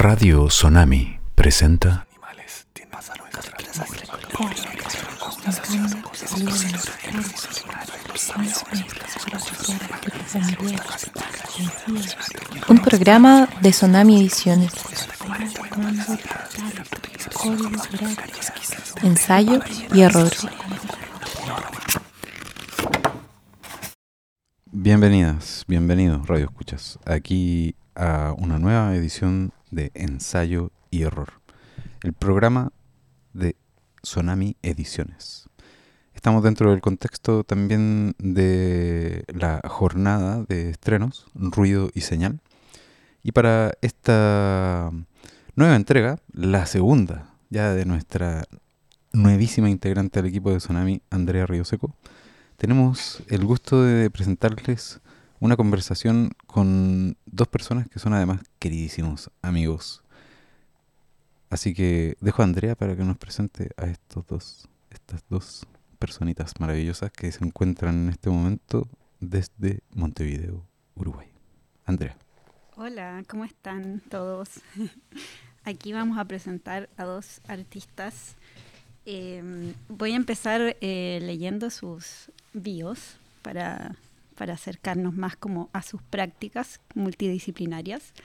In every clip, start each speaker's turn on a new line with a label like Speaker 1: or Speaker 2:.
Speaker 1: Radio Tsunami presenta
Speaker 2: un programa de Tsunami Ediciones. Ensayo y error.
Speaker 3: Bienvenidas, bienvenidos Radio Escuchas, aquí a una nueva edición de Ensayo y Error, el programa de Tsunami Ediciones. Estamos dentro del contexto también de la jornada de estrenos, Ruido y Señal, y para esta nueva entrega, la segunda ya de nuestra nuevísima integrante del equipo de Tsunami, Andrea Ríoseco, tenemos el gusto de presentarles una conversación con dos personas que son además queridísimos amigos. Así que dejo a Andrea para que nos presente a estas dos personitas maravillosas que se encuentran en este momento desde Montevideo, Uruguay. Andrea.
Speaker 4: Hola, ¿cómo están todos? Aquí vamos a presentar a dos artistas. Voy a empezar leyendo sus bios para acercarnos más como a sus prácticas multidisciplinarias.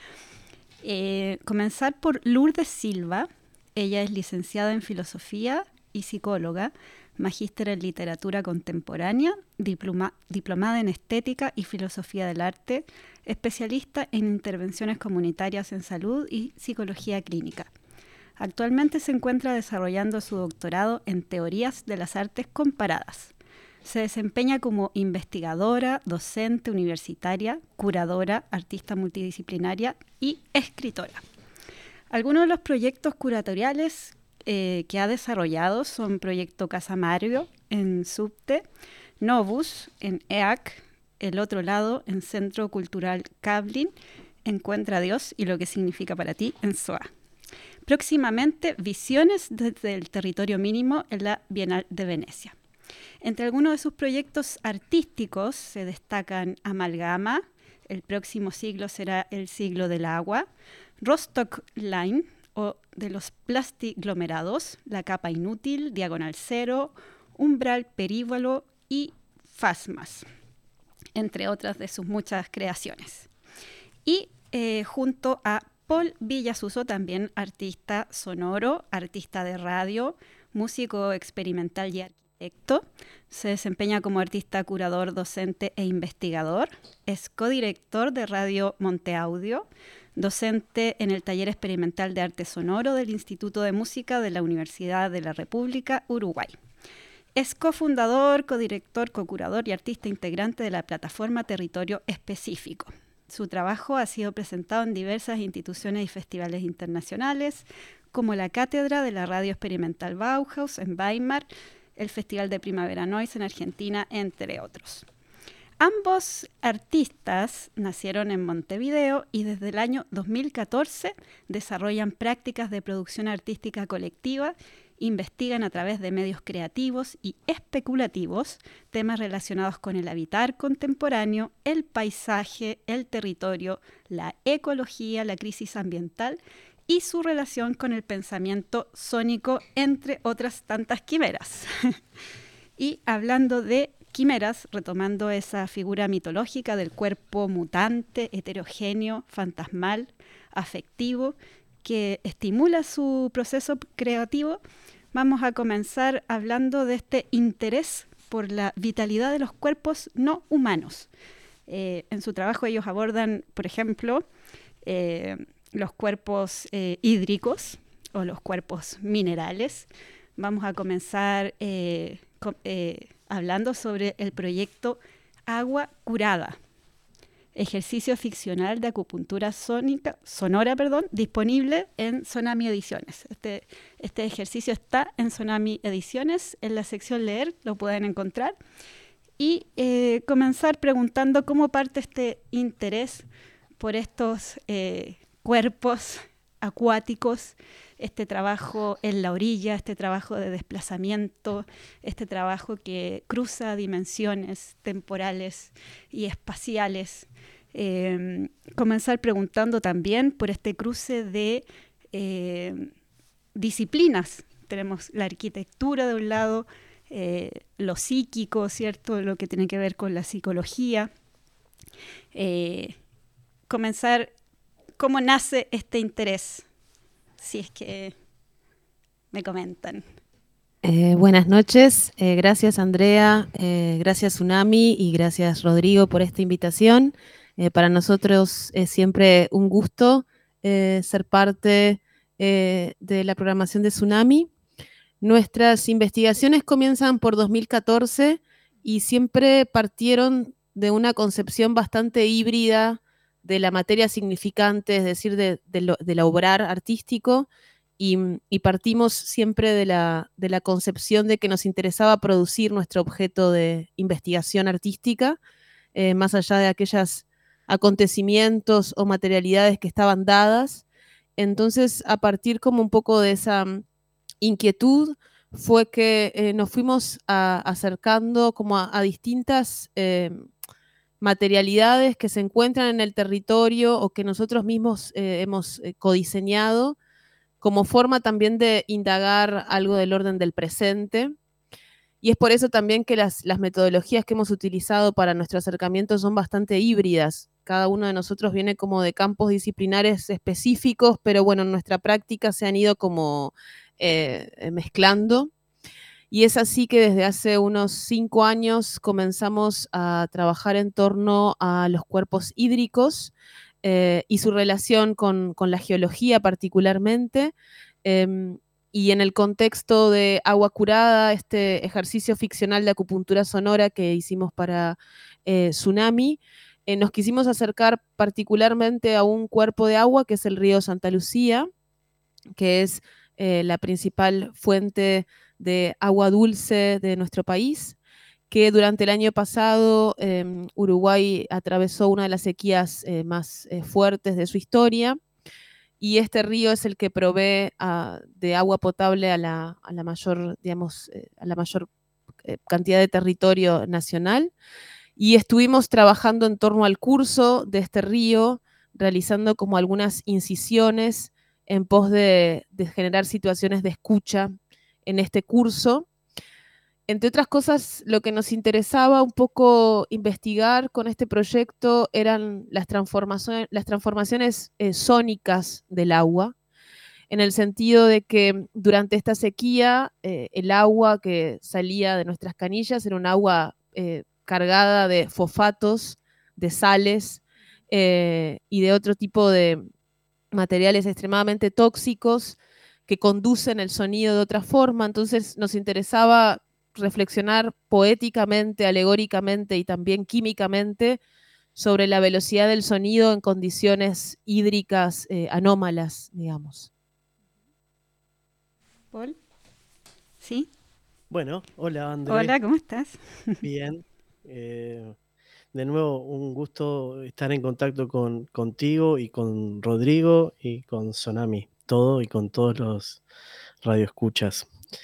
Speaker 4: Comenzar por Lourdes Silva. Ella es licenciada en Filosofía y psicóloga, magíster en Literatura Contemporánea, diplomada en Estética y Filosofía del Arte, especialista en intervenciones comunitarias en salud y psicología clínica. Actualmente se encuentra desarrollando su doctorado en Teorías de las Artes Comparadas. Se desempeña como investigadora, docente universitaria, curadora, artista multidisciplinaria y escritora. Algunos de los proyectos curatoriales que ha desarrollado son Proyecto Casa Mario en Subte, Novus en EAC, El Otro Lado en Centro Cultural Cablin, Encuentra a Dios y lo que significa para ti en SOA. Próximamente, Visiones desde el territorio mínimo en la Bienal de Venecia. Entre algunos de sus proyectos artísticos se destacan Amalgama, el próximo siglo será el siglo del agua, Rostock Line o de los plastiglomerados, La Capa Inútil, Diagonal Cero, Umbral Perívalo y Fasmas, entre otras de sus muchas creaciones. Y junto a Paul Villasuso, también artista sonoro, artista de radio, músico experimental y arquitecto. Se desempeña como artista, curador, docente e investigador. Es codirector de Radio Monteaudio, docente en el Taller Experimental de Arte Sonoro del Instituto de Música de la Universidad de la República Uruguay. Es cofundador, codirector, cocurador y artista integrante de la plataforma Territorio Específico. Su trabajo ha sido presentado en diversas instituciones y festivales internacionales, como la Cátedra de la Radio Experimental Bauhaus en Weimar, el Festival de Primavera Noise en Argentina, entre otros. Ambos artistas nacieron en Montevideo y desde el año 2014 desarrollan prácticas de producción artística colectiva, investigan a través de medios creativos y especulativos temas relacionados con el habitar contemporáneo, el paisaje, el territorio, la ecología, la crisis ambiental y su relación con el pensamiento sónico, entre otras tantas quimeras. Y hablando de quimeras, retomando esa figura mitológica del cuerpo mutante, heterogéneo, fantasmal, afectivo, que estimula su proceso creativo, vamos a comenzar hablando de este interés por la vitalidad de los cuerpos no humanos. En su trabajo ellos abordan, por ejemplo, los cuerpos hídricos o los cuerpos minerales. Vamos a comenzar hablando sobre el proyecto Agua Curada, ejercicio ficcional de acupuntura sonora, disponible en Tsunami Ediciones. Este ejercicio está en Tsunami Ediciones, en la sección Leer, lo pueden encontrar. Y comenzar preguntando cómo parte este interés por estos cuerpos acuáticos, este trabajo en la orilla, este trabajo de desplazamiento, este trabajo que cruza dimensiones temporales y espaciales, comenzar preguntando también por este cruce de disciplinas. Tenemos la arquitectura de un lado, lo psíquico, ¿cierto? Lo que tiene que ver con la psicología. Comenzar cómo nace este interés, si es que me comentan.
Speaker 5: Buenas noches, gracias Andrea, gracias Tsunami y gracias Rodrigo por esta invitación. Para nosotros es siempre un gusto ser parte de la programación de Tsunami. Nuestras investigaciones comienzan por 2014 y siempre partieron de una concepción bastante híbrida de la materia significante, es decir, del obrar artístico, y partimos siempre de la concepción de que nos interesaba producir nuestro objeto de investigación artística, más allá de aquellos acontecimientos o materialidades que estaban dadas. Entonces, a partir como un poco de esa inquietud, fue que nos fuimos acercando como a distintas materialidades que se encuentran en el territorio o que nosotros mismos hemos codiseñado como forma también de indagar algo del orden del presente. Y es por eso también que las metodologías que hemos utilizado para nuestro acercamiento son bastante híbridas. Cada uno de nosotros viene como de campos disciplinares específicos, pero bueno, en nuestra práctica se han ido como mezclando. Y es así que desde hace unos 5 años comenzamos a trabajar en torno a los cuerpos hídricos y su relación con la geología particularmente. Y en el contexto de Agua Curada, este ejercicio ficcional de acupuntura sonora que hicimos para Tsunami, nos quisimos acercar particularmente a un cuerpo de agua que es el río Santa Lucía, que es la principal fuente de agua dulce de nuestro país, que durante el año pasado Uruguay atravesó una de las sequías más fuertes de su historia, y este río es el que provee de agua potable a la mayor, digamos, a la mayor cantidad de territorio nacional. Y estuvimos trabajando en torno al curso de este río, realizando como algunas incisiones en pos de generar situaciones de escucha en este curso. Entre otras cosas, lo que nos interesaba un poco investigar con este proyecto eran las transformaciones sónicas del agua, en el sentido de que durante esta sequía el agua que salía de nuestras canillas era un agua cargada de fosfatos, de sales y de otro tipo de materiales extremadamente tóxicos que conducen el sonido de otra forma. Entonces nos interesaba reflexionar poéticamente, alegóricamente y también químicamente sobre la velocidad del sonido en condiciones hídricas anómalas, digamos.
Speaker 4: ¿Paul? ¿Sí?
Speaker 6: Bueno, hola André.
Speaker 4: Hola, ¿cómo estás?
Speaker 6: Bien. De nuevo, un gusto estar en contacto contigo y con Rodrigo y con Tsunami, todo y con todos los radioescuchas.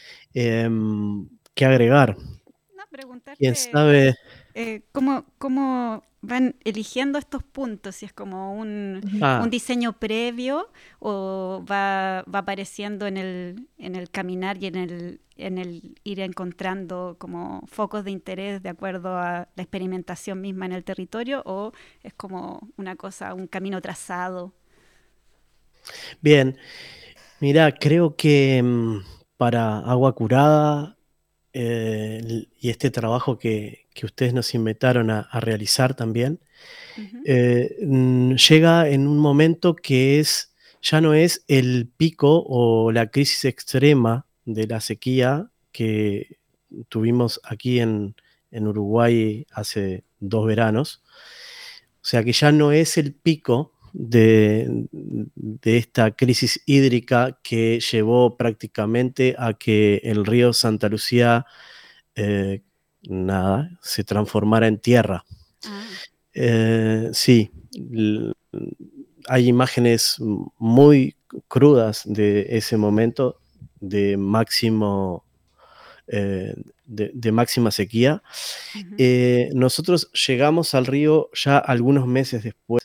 Speaker 6: ¿Qué agregar?
Speaker 4: No, preguntarte
Speaker 6: ¿Quién sabe?
Speaker 4: cómo van eligiendo estos puntos, si es como un diseño previo o va apareciendo en el caminar y en el ir encontrando como focos de interés de acuerdo a la experimentación misma en el territorio, o es como una cosa, un camino trazado.
Speaker 6: Bien, mira, creo que para Agua Curada y este trabajo que ustedes nos invitaron a realizar también, llega en un momento que ya no es el pico o la crisis extrema de la sequía que tuvimos aquí en Uruguay hace 2 veranos. O sea que ya no es el pico de esta crisis hídrica que llevó prácticamente a que el río Santa Lucía se transformara en tierra. Sí, hay imágenes muy crudas de ese momento de máximo de máxima sequía.
Speaker 4: Ujú.
Speaker 6: Nosotros llegamos al río ya algunos meses después,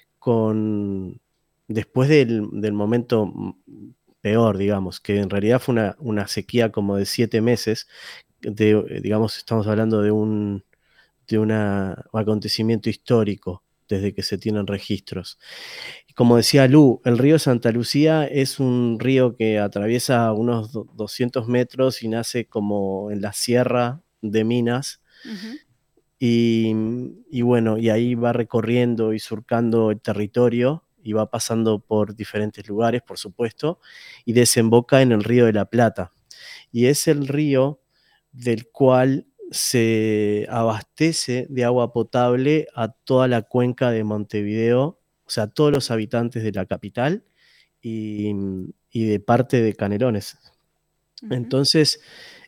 Speaker 6: después del momento peor, digamos, que en realidad fue una sequía como de 7 meses, digamos, estamos hablando de un acontecimiento histórico desde que se tienen registros. Y como decía Lu, el río Santa Lucía es un río que atraviesa unos 200 metros y nace como en la sierra de Minas.
Speaker 4: Ujú.
Speaker 6: Y bueno, y ahí va recorriendo y surcando el territorio y va pasando por diferentes lugares, por supuesto, y desemboca en el Río de la Plata. Y es el río del cual se abastece de agua potable a toda la cuenca de Montevideo, o sea, a todos los habitantes de la capital y, y de parte de Canelones.
Speaker 4: Ujú.
Speaker 6: Entonces,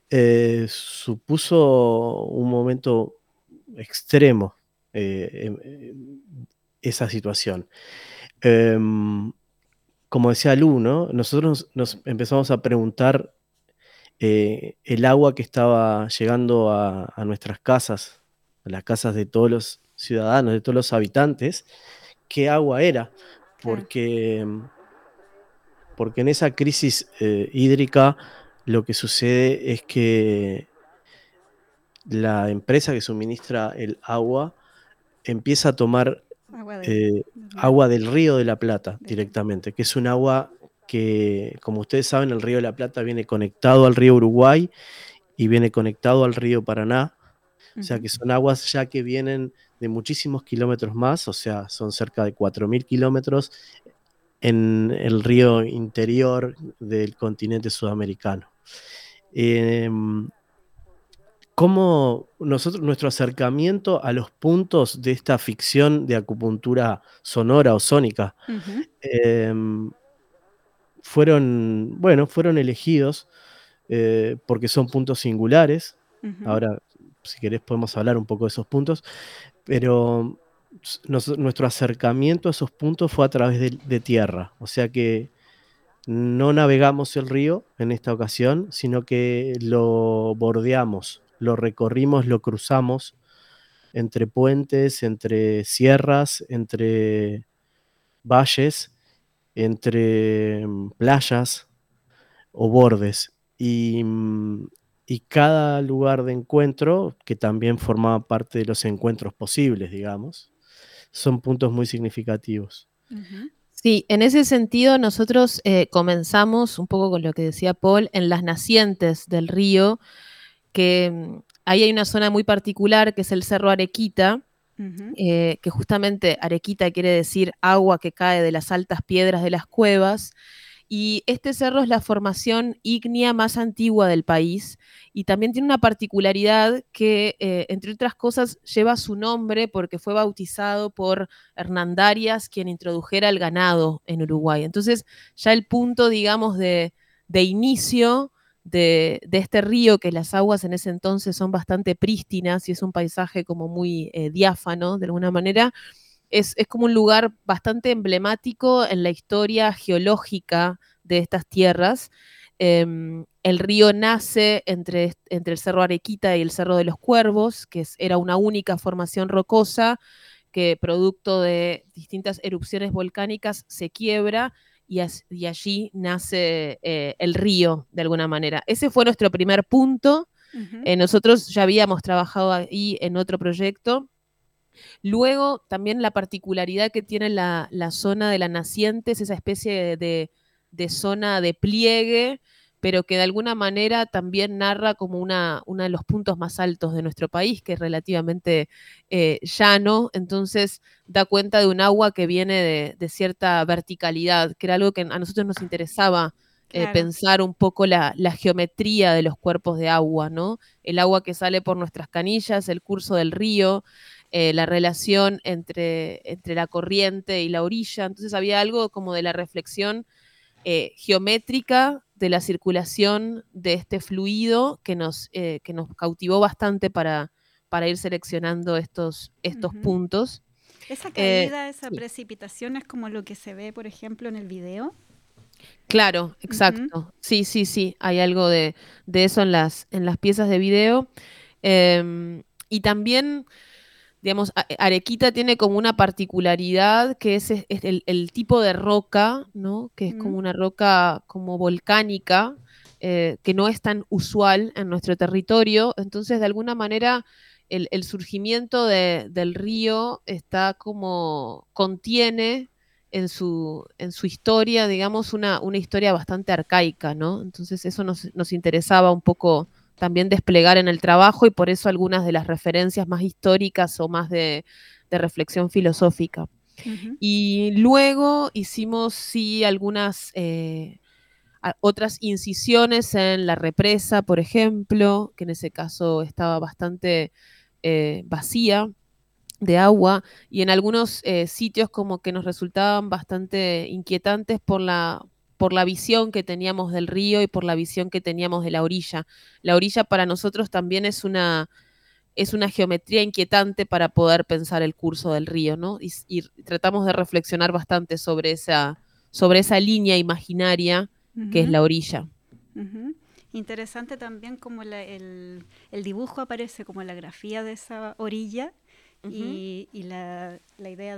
Speaker 6: supuso un momento extremo esa situación. Como decía Lu, ¿no? Nosotros nos empezamos a preguntar el agua que estaba llegando a nuestras casas, a las casas de todos los ciudadanos, de todos los habitantes, qué agua era,
Speaker 4: Claro.
Speaker 6: porque en esa crisis hídrica lo que sucede es que la empresa que suministra el agua empieza a tomar
Speaker 4: Agua del mar.
Speaker 6: agua del Río de la Plata
Speaker 4: Del-
Speaker 6: directamente, que es un agua que, como ustedes saben, el Río de la Plata viene conectado al río Uruguay y viene conectado al río Paraná, o sea
Speaker 4: Ujú.
Speaker 6: que son aguas ya que vienen de muchísimos kilómetros más, o sea, son cerca de 4.000 kilómetros en el río interior del continente sudamericano. Em, Cómo nuestro acercamiento a los puntos de esta ficción de acupuntura sonora o sónica
Speaker 4: Ujú.
Speaker 6: em, fueron elegidos porque son puntos singulares.
Speaker 4: Ujú.
Speaker 6: Ahora, si querés, podemos hablar un poco de esos puntos, pero nuestro acercamiento a esos puntos fue a través de tierra, o sea que no navegamos el río en esta ocasión, sino que lo bordeamos, lo recorrimos, lo cruzamos entre puentes, entre sierras, entre valles, entre playas o bordes. Y cada lugar de encuentro, que también formaba parte de los encuentros posibles, digamos, son puntos muy significativos.
Speaker 4: Ujú.
Speaker 5: Sí, en ese sentido nosotros comenzamos un poco con lo que decía Paul, en las nacientes del río, que ahí hay una zona muy particular que es el Cerro Arequita,
Speaker 4: Ujú.
Speaker 5: que justamente Arequita quiere decir agua que cae de las altas piedras de las cuevas. Y este cerro es la formación ígnea más antigua del país y también tiene una particularidad que, entre otras cosas, lleva su nombre porque fue bautizado por Hernandarias, quien introdujera el ganado en Uruguay. Entonces, ya el punto, digamos, de inicio de este río, que las aguas en ese entonces son bastante prístinas y es un paisaje como muy diáfano, de alguna manera, es como un lugar bastante emblemático en la historia geológica de estas tierras. El río nace entre el Cerro Arequita y el Cerro de los Cuervos, que era una única formación rocosa que producto de distintas erupciones volcánicas se quiebra y allí nace el río de alguna manera. Ese fue nuestro primer punto.
Speaker 4: Ujú.
Speaker 5: Nosotros ya habíamos trabajado ahí en otro proyecto. Luego, también la particularidad que tiene la zona de la naciente es esa especie de zona de pliegue, pero que de alguna manera también narra como uno de los puntos más altos de nuestro país, que es relativamente llano, entonces da cuenta de un agua que viene de cierta verticalidad, que era algo que a nosotros nos interesaba.
Speaker 4: Claro.
Speaker 5: Pensar un poco la geometría de los cuerpos de agua, ¿no? El agua que sale por nuestras canillas, el curso del río, la relación entre la corriente y la orilla. Entonces había algo como de la reflexión geométrica de la circulación de este fluido que nos cautivó bastante para ir seleccionando estos
Speaker 4: Ujú.
Speaker 5: puntos.
Speaker 4: Esa caída, esa
Speaker 5: Sí.
Speaker 4: precipitación es como lo que se ve, por ejemplo, en el video.
Speaker 5: Claro, exacto. Sí, sí, sí. Hay algo de eso en las piezas de video. Y también, digamos, Arequita tiene como una particularidad que es el tipo de roca, ¿no? Que es como una roca como volcánica, que no es tan usual en nuestro territorio. Entonces, de alguna manera, el surgimiento del río está como contiene en su historia, digamos, una historia bastante arcaica, ¿no? Entonces eso nos interesaba un poco también desplegar en el trabajo y por eso algunas de las referencias más históricas o más de reflexión filosófica. Y luego hicimos, sí, algunas otras incisiones en la represa, por ejemplo, que en ese caso estaba bastante vacía de agua y en algunos sitios como que nos resultaban bastante inquietantes por la visión que teníamos del río y por la visión que teníamos de la orilla. La orilla para nosotros también es una geometría inquietante para poder pensar el curso del río, ¿no? Y tratamos de reflexionar bastante sobre esa línea imaginaria que es la orilla.
Speaker 4: Interesante también como el dibujo aparece como la grafía de esa orilla y la idea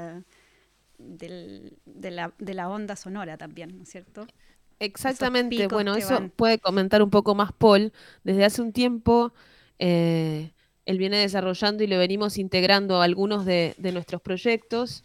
Speaker 4: de la onda sonora también, ¿no es cierto?
Speaker 5: Exactamente, bueno, eso puede comentar un poco más Paul. Desde hace un tiempo él viene desarrollando y lo venimos integrando a algunos de nuestros proyectos.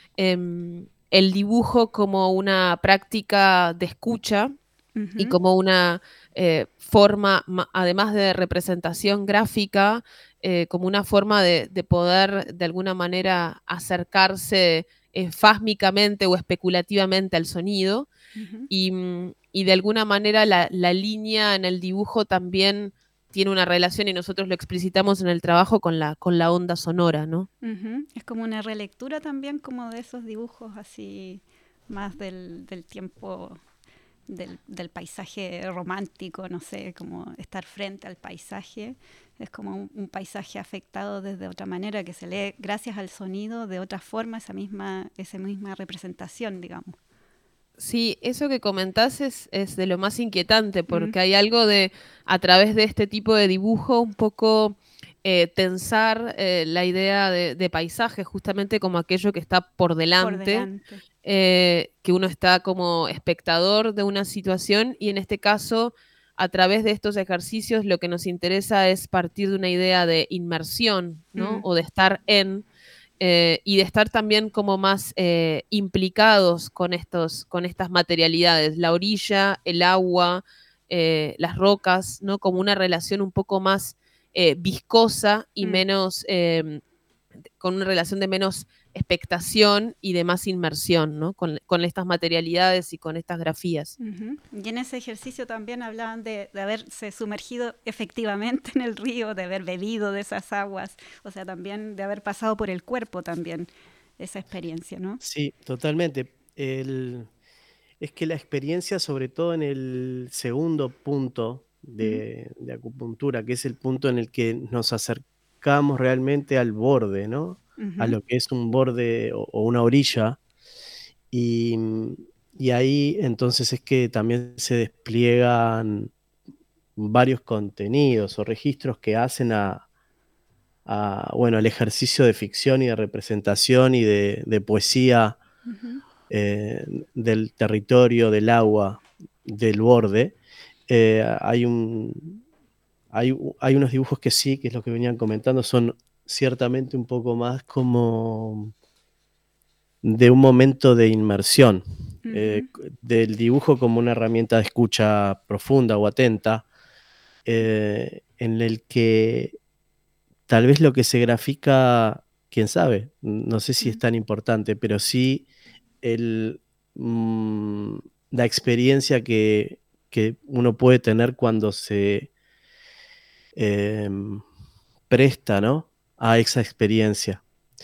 Speaker 5: El dibujo como una práctica de escucha y como una forma, además de representación gráfica, como una forma de poder de alguna manera acercarse fásmicamente o especulativamente al sonido. Y de alguna manera la línea en el dibujo también tiene una relación y nosotros lo explicitamos en el trabajo con la onda sonora, ¿no?
Speaker 4: Es como una relectura también como de esos dibujos así más del tiempo del paisaje romántico, no sé, como estar frente al paisaje. Es como un paisaje afectado desde otra manera que se lee gracias al sonido de otra forma esa misma representación, digamos.
Speaker 5: Sí, eso que comentás es de lo más inquietante, porque hay algo de, a través de este tipo de dibujo, un poco tensar la idea de paisaje, justamente como aquello que está por delante. Que uno está como espectador de una situación y en este caso, a través de estos ejercicios, lo que nos interesa es partir de una idea de inmersión, ¿no? O de estar en... y de estar también como más implicados con estas materialidades, la orilla, el agua, las rocas, ¿no? Como una relación un poco más viscosa y menos, con una relación de menos expectación y de más inmersión, ¿no? Con estas materialidades y con estas grafías.
Speaker 4: Y en ese ejercicio también hablaban de haberse sumergido efectivamente en el río, de haber bebido de esas aguas, o sea, también de haber pasado por el cuerpo también esa experiencia, ¿no?
Speaker 6: Sí, totalmente. Es que la experiencia, sobre todo en el segundo punto de acupuntura, que es el punto en el que nos acercamos realmente al borde, ¿no? A lo que es un borde o una orilla. Y ahí entonces es que también se despliegan varios contenidos o registros que hacen bueno, al ejercicio de ficción y de representación y de poesía del territorio, del agua, del borde. Hay unos dibujos que sí, que es lo que venían comentando, son ciertamente un poco más como de un momento de inmersión, del dibujo como una herramienta de escucha profunda o atenta, en el que tal vez lo que se grafica, quién sabe, no sé si es tan importante, pero sí la experiencia que uno puede tener cuando se presta, ¿no?, a esa experiencia.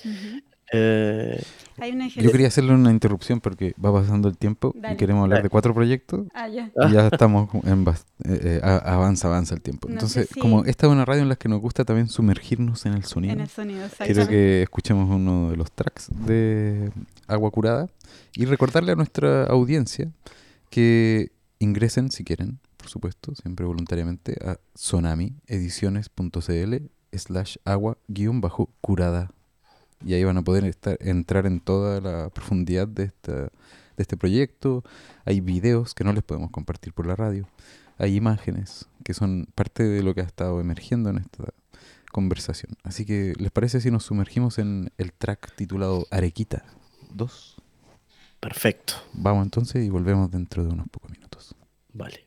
Speaker 3: Yo quería hacerle una interrupción porque va pasando el tiempo y queremos hablar de 4 proyectos y ya estamos avanza el tiempo. Entonces, como esta es una radio en la que nos gusta también sumergirnos en el sonido, quiero que escuchemos uno de los tracks de Agua Curada y recordarle a nuestra audiencia que ingresen, si quieren, por supuesto, siempre voluntariamente, a sonamiediciones.cl/agua-curada. Y ahí van a poder entrar en toda la profundidad de este proyecto. Hay videos que no les podemos compartir por la radio. Hay imágenes que son parte de lo que ha estado emergiendo en esta conversación. Así que, ¿les parece si nos sumergimos en el track titulado Arequita 2?
Speaker 6: Perfecto.
Speaker 3: Vamos entonces y volvemos dentro de unos pocos minutos.
Speaker 6: Vale.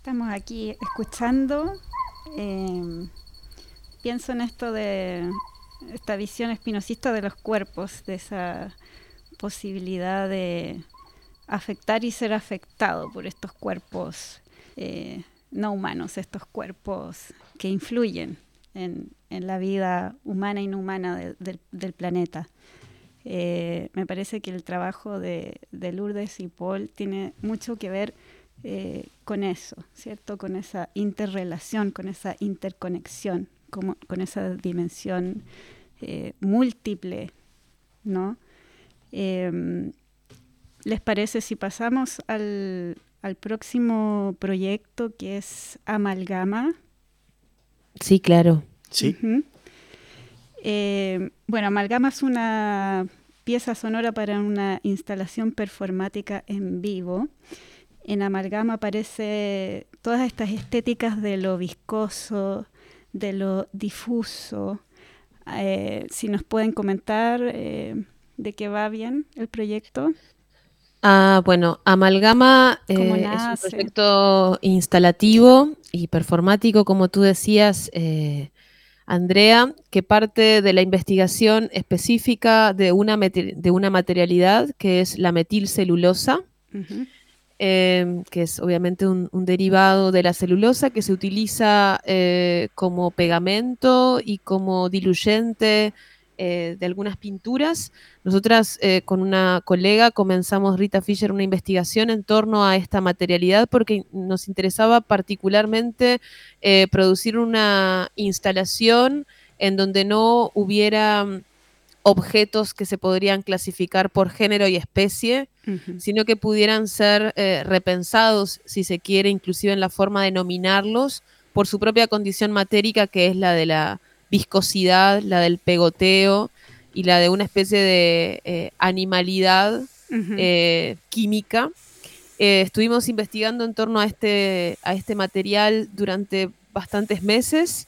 Speaker 4: estamos aquí escuchando, pienso en esto de esta visión espinosista de los cuerpos, de esa posibilidad de afectar y ser afectado por estos cuerpos no humanos, estos cuerpos que influyen en la vida humana e inhumana del planeta. Me parece que el trabajo de Lourdes y Paul tiene mucho que ver con eso, ¿cierto? Con esa interrelación, con esa interconexión, con esa dimensión múltiple, ¿no? ¿Les parece si pasamos al próximo proyecto, que es Amalgama?
Speaker 5: Sí, claro.
Speaker 6: Sí.
Speaker 4: Uh-huh. Bueno, Amalgama es una pieza sonora para una instalación performática en vivo. En Amalgama aparecen todas estas estéticas de lo viscoso, de lo difuso. Si nos pueden comentar de qué va bien el proyecto.
Speaker 5: Bueno, Amalgama es un proyecto instalativo y performático, como tú decías, Andrea, que parte de la investigación específica de una materialidad que es la metilcelulosa, uh-huh. Que es obviamente un derivado de la celulosa que se utiliza como pegamento y como diluyente de algunas pinturas. Nosotras con una colega comenzamos, Rita Fischer, una investigación en torno a esta materialidad porque nos interesaba particularmente producir una instalación en donde no hubiera objetos que se podrían clasificar por género y especie, uh-huh. sino que pudieran ser repensados, si se quiere, inclusive en la forma de nominarlos, por su propia condición matérica, que es la de la viscosidad, la del pegoteo y la de una especie de animalidad uh-huh. Química. Estuvimos investigando en torno a este material durante bastantes meses.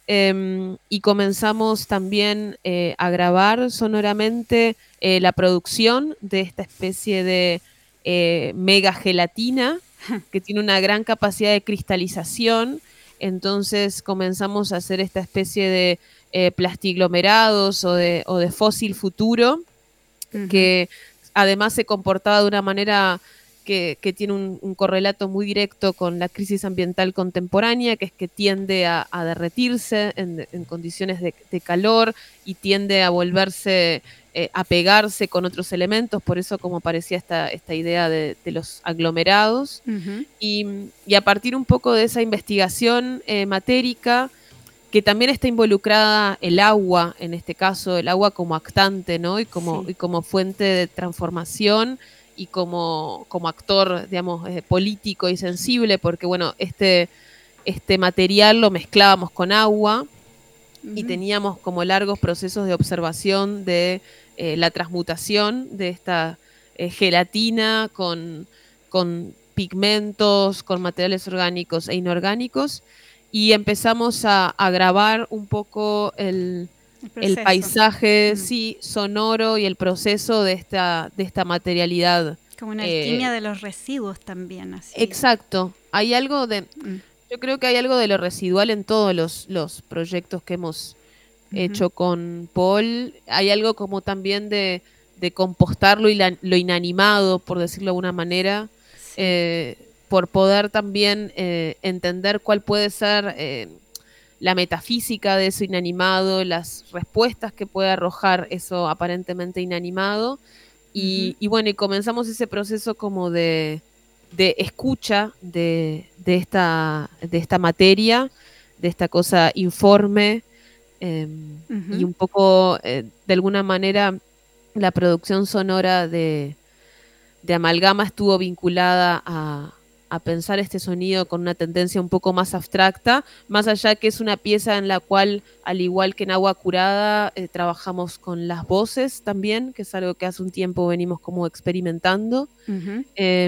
Speaker 5: Y comenzamos también a grabar sonoramente la producción de esta especie de mega gelatina que tiene una gran capacidad de cristalización. Entonces comenzamos a hacer esta especie de plastiglomerados o de fósil futuro, uh-huh. que además se comportaba de una manera que tiene un correlato muy directo con la crisis ambiental contemporánea, que es que tiende a derretirse en condiciones de calor y tiende a volverse, a pegarse con otros elementos, por eso como parecía esta idea de los aglomerados. Uh-huh. Y a partir un poco de esa investigación matérica, que también está involucrada el agua, en este caso, el agua como actante, ¿no? Y como fuente de transformación, y como actor, digamos, político y sensible, porque, bueno, este material lo mezclábamos con agua uh-huh. y teníamos como largos procesos de observación de la transmutación de esta gelatina con pigmentos, con materiales orgánicos e inorgánicos, y empezamos a grabar un poco el paisaje sí, sonoro y el proceso de esta materialidad.
Speaker 4: Como una alquimia de los residuos también. Así.
Speaker 5: Exacto. Hay algo de... Yo creo que hay algo de lo residual en todos los proyectos que hemos uh-huh. hecho con Paul. Hay algo como también de compostar lo inanimado, por decirlo de alguna manera, sí. Por poder también entender cuál puede ser... la metafísica de eso inanimado, las respuestas que puede arrojar eso aparentemente inanimado. Y, uh-huh. y bueno, y comenzamos ese proceso como de escucha de esta materia, de esta cosa informe, uh-huh. y un poco, de alguna manera, la producción sonora de Amalgama estuvo vinculada a pensar este sonido con una tendencia un poco más abstracta, más allá que es una pieza en la cual, al igual que en Agua Curada, trabajamos con las voces también, que es algo que hace un tiempo venimos como experimentando. Uh-huh.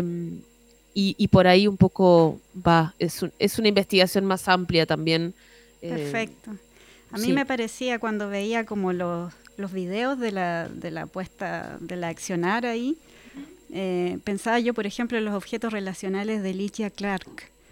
Speaker 5: Y por ahí un poco va, es una investigación más amplia también.
Speaker 4: Perfecto. A mí me parecía, cuando veía como los videos de la puesta, de la accionar ahí, pensaba yo, por ejemplo, en los objetos relacionales de Lygia Clark,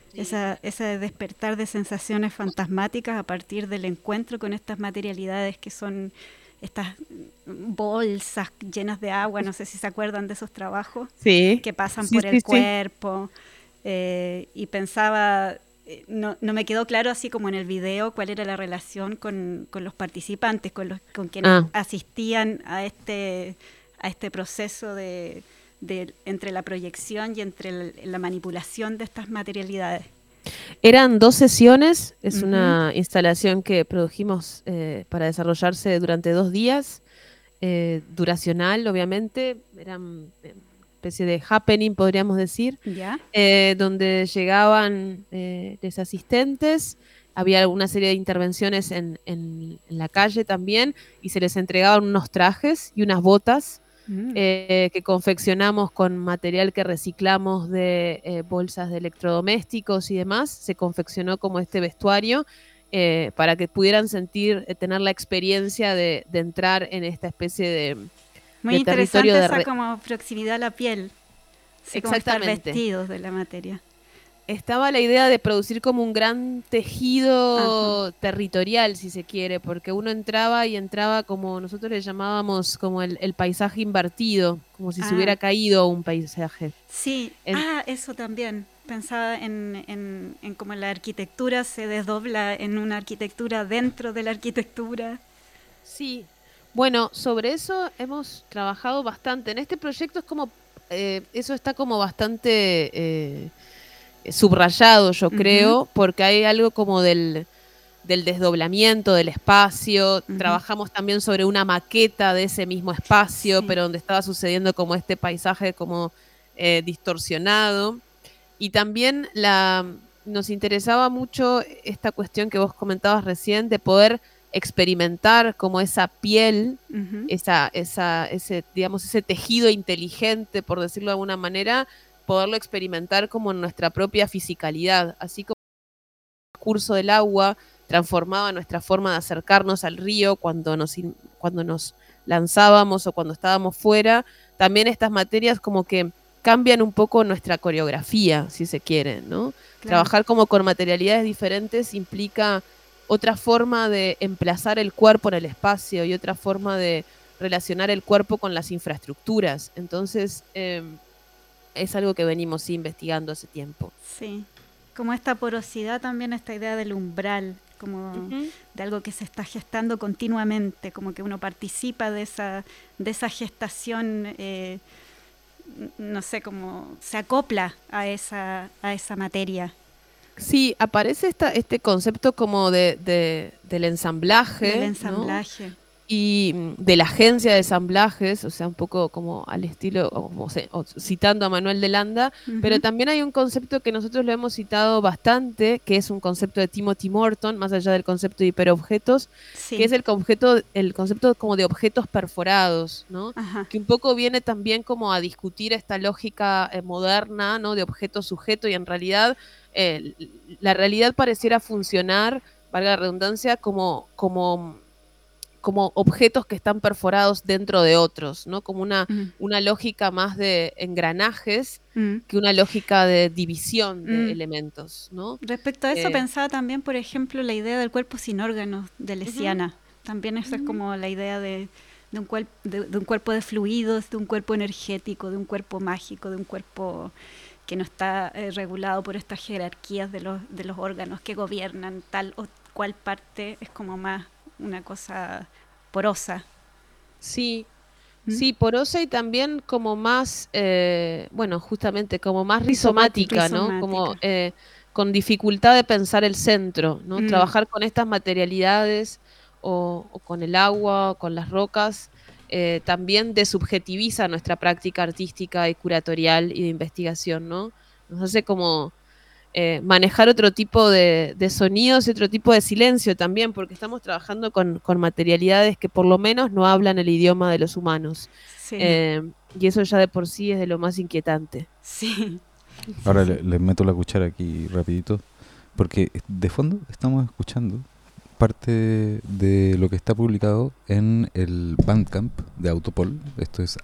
Speaker 4: ese despertar de sensaciones fantasmáticas a partir del encuentro con estas materialidades que son estas bolsas llenas de agua, no sé si se acuerdan de esos trabajos,
Speaker 5: Sí,
Speaker 4: que pasan
Speaker 5: sí,
Speaker 4: por el
Speaker 5: sí, sí.
Speaker 4: cuerpo, y pensaba, no me quedó claro así como en el video cuál era la relación con los participantes, con quienes
Speaker 5: Ah,
Speaker 4: asistían a este proceso entre la proyección y entre la manipulación de estas materialidades.
Speaker 5: eran 2 sesiones, es
Speaker 4: Ujú.
Speaker 5: una instalación que produjimos para desarrollarse durante 2 días, duracional, obviamente, eran especie de happening, podríamos decir,
Speaker 4: ¿Ya?
Speaker 5: donde llegaban los asistentes, había una serie de intervenciones en la calle también, y se les entregaban unos trajes y unas botas
Speaker 4: Mm.
Speaker 5: que confeccionamos con material que reciclamos de bolsas de electrodomésticos y demás. Se confeccionó como este vestuario para que pudieran sentir, tener la experiencia de entrar en esta especie
Speaker 4: Muy
Speaker 5: de territorio
Speaker 4: interesante
Speaker 5: de...
Speaker 4: esa como proximidad a la piel, así como estar
Speaker 5: Exactamente.
Speaker 4: vestidos de la materia.
Speaker 5: Estaba la idea de producir como un gran
Speaker 4: Ajá.
Speaker 5: tejido territorial, si se quiere, porque uno entraba y entraba como nosotros le llamábamos como el paisaje invertido, como si se
Speaker 4: Ah,
Speaker 5: hubiera caído un paisaje.
Speaker 4: sí.
Speaker 5: En-
Speaker 4: Eso también. Pensaba en cómo la arquitectura se desdobla en una arquitectura dentro de la arquitectura.
Speaker 5: sí, bueno, sobre eso hemos trabajado bastante. En este proyecto es como, eso está como bastante subrayado, yo
Speaker 4: Ujú,
Speaker 5: creo, porque hay algo como del desdoblamiento del espacio.
Speaker 4: ujú.
Speaker 5: Trabajamos también sobre una maqueta de ese mismo espacio,
Speaker 4: Sí.
Speaker 5: pero donde estaba sucediendo como este paisaje como distorsionado. Y también nos interesaba mucho esta cuestión que vos comentabas recién de poder experimentar como esa piel,
Speaker 4: Ujú.
Speaker 5: digamos, ese tejido inteligente, por decirlo de alguna manera, poderlo experimentar como en nuestra propia fisicalidad, así como el curso del agua transformaba nuestra forma de acercarnos al río cuando nos lanzábamos o cuando estábamos fuera, también estas materias como que cambian un poco nuestra coreografía, si se quiere, ¿no?
Speaker 4: Claro.
Speaker 5: Trabajar como con materialidades diferentes implica otra forma de emplazar el cuerpo en el espacio y otra forma de relacionar el cuerpo con las infraestructuras. Entonces, es algo que venimos investigando hace tiempo.
Speaker 4: Sí, como esta porosidad también, esta idea del umbral, como
Speaker 5: Ujú.
Speaker 4: de algo que se está gestando continuamente, como que uno participa de esa gestación, no sé, como se acopla a esa materia
Speaker 5: Sí, aparece este concepto como del
Speaker 4: del
Speaker 5: ensamblaje, ¿no?
Speaker 4: ensamblaje.
Speaker 5: Y de la agencia de ensamblajes, o sea, un poco como al estilo, o citando a Manuel de Landa, pero
Speaker 4: Ujú.
Speaker 5: también hay un concepto que nosotros lo hemos citado bastante, que es un concepto de Timothy Morton, más allá del concepto de hiperobjetos, que
Speaker 4: Sí,
Speaker 5: es el concepto como de objetos perforados, ¿no?
Speaker 4: ajá.
Speaker 5: Que un poco viene también como a discutir esta lógica moderna, ¿no? De objeto sujeto, y en realidad eh, la realidad pareciera funcionar, valga la redundancia, como objetos que están perforados dentro de otros, ¿no? Como
Speaker 4: Mm,
Speaker 5: una lógica más de engranajes
Speaker 4: mm,
Speaker 5: que una lógica de división de
Speaker 4: mm.
Speaker 5: elementos, ¿no?
Speaker 4: Respecto a eso,
Speaker 5: Eh,
Speaker 4: pensaba también, por ejemplo, la idea del cuerpo sin órganos de
Speaker 5: Ujú,
Speaker 4: Lesiana. También eso es
Speaker 5: ujú.
Speaker 4: como la idea de un cuerpo de fluidos, de un cuerpo energético, de un cuerpo mágico, de un cuerpo que no está regulado por estas jerarquías de los órganos que gobiernan tal o cual parte. Es como más una cosa porosa.
Speaker 5: Sí,
Speaker 4: ¿Mm?
Speaker 5: sí, porosa y también como más, bueno, justamente como más
Speaker 4: Rizomática.
Speaker 5: rizomática, ¿no? Como con dificultad de pensar el centro, ¿no?
Speaker 4: Mm,
Speaker 5: Trabajar con estas materialidades o con el agua o con las rocas también desubjetiviza nuestra práctica artística y curatorial y de investigación, ¿no? Nos hace como manejar otro tipo de sonidos y otro tipo de silencio también, porque estamos trabajando con materialidades que por lo menos no hablan el idioma de los humanos.
Speaker 4: sí,
Speaker 5: Y eso ya de por sí es de lo más inquietante.
Speaker 4: sí, sí,
Speaker 3: Ahora
Speaker 4: sí.
Speaker 3: les meto la cuchara aquí rapidito, porque de fondo estamos escuchando parte de lo que está publicado en el Bandcamp de Autopol. Esto es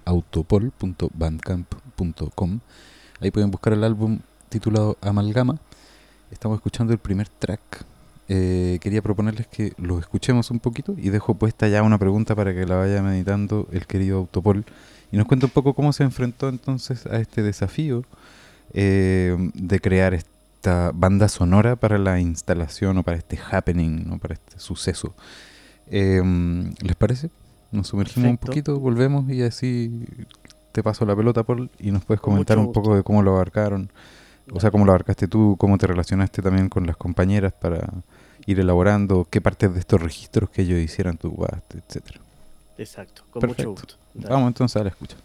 Speaker 3: autopol.bandcamp.com. Ahí pueden buscar el álbum titulado Amalgama. Estamos escuchando el primer track. Quería proponerles que lo escuchemos un poquito y dejo puesta ya una pregunta para que la vaya meditando el querido Autopol y nos cuente un poco cómo se enfrentó entonces a este desafío de crear esta banda sonora para la instalación o para este happening, ¿no? Para este suceso. ¿Les parece? Nos sumergimos un
Speaker 6: Perfecto.
Speaker 3: poquito, volvemos y así te paso la pelota, Paul, y nos puedes
Speaker 6: Con
Speaker 3: comentar
Speaker 6: mucho
Speaker 3: un poco
Speaker 6: gusto.
Speaker 3: de cómo lo abarcaron. O sea, cómo lo abarcaste tú, cómo te relacionaste también con las compañeras para ir elaborando, qué partes de estos registros que ellos hicieran tú ocupaste, etcétera.
Speaker 6: Exacto, con
Speaker 3: Perfecto.
Speaker 6: mucho gusto. Dale.
Speaker 3: Vamos entonces a la escucha.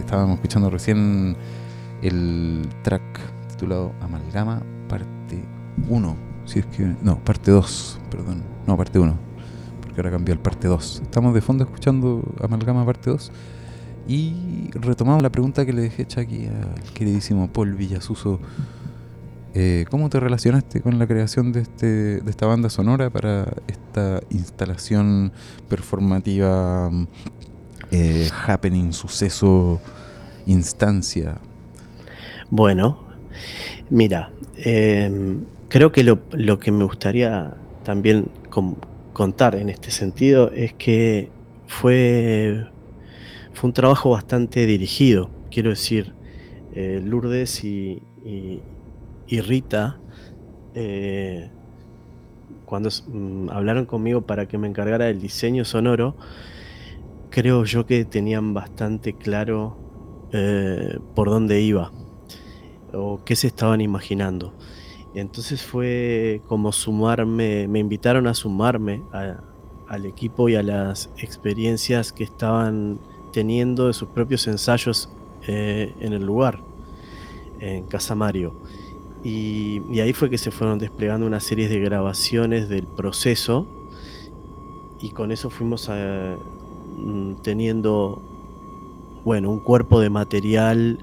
Speaker 3: Estábamos escuchando recién el track titulado Amalgama, parte 1. Si es que. No, parte 2, perdón. No, parte 1. Porque ahora cambió el parte 2. Estamos de fondo escuchando Amalgama, parte 2. Y retomamos la pregunta que le dejé hecha aquí al queridísimo Paul Villasuso. ¿Cómo te relacionaste con la creación de esta banda sonora para esta instalación performativa, happening, suceso, instancia?
Speaker 6: Bueno, mira, creo que lo que me gustaría también contar en este sentido es que fue un trabajo bastante dirigido. Quiero decir, Lourdes y Rita, cuando hablaron conmigo para que me encargara del diseño sonoro, creo yo que tenían bastante claro por dónde iba o qué se estaban imaginando. Entonces fue como me invitaron a sumarme al equipo y a las experiencias que estaban teniendo de sus propios ensayos en el lugar, en Casa Mario. Y ahí fue que se fueron desplegando una serie de grabaciones del proceso, y con eso fuimos teniendo, bueno, un cuerpo de material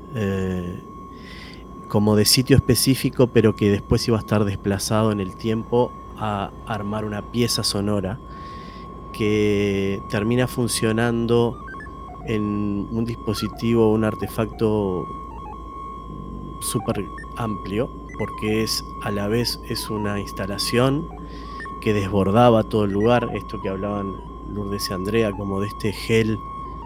Speaker 6: como de sitio específico, pero que después iba a estar desplazado en el tiempo a armar una pieza sonora que termina funcionando en un dispositivo, un artefacto súper amplio, porque a la vez es una instalación que desbordaba todo el lugar, esto que hablaban Lourdes y Andrea, como de este gel,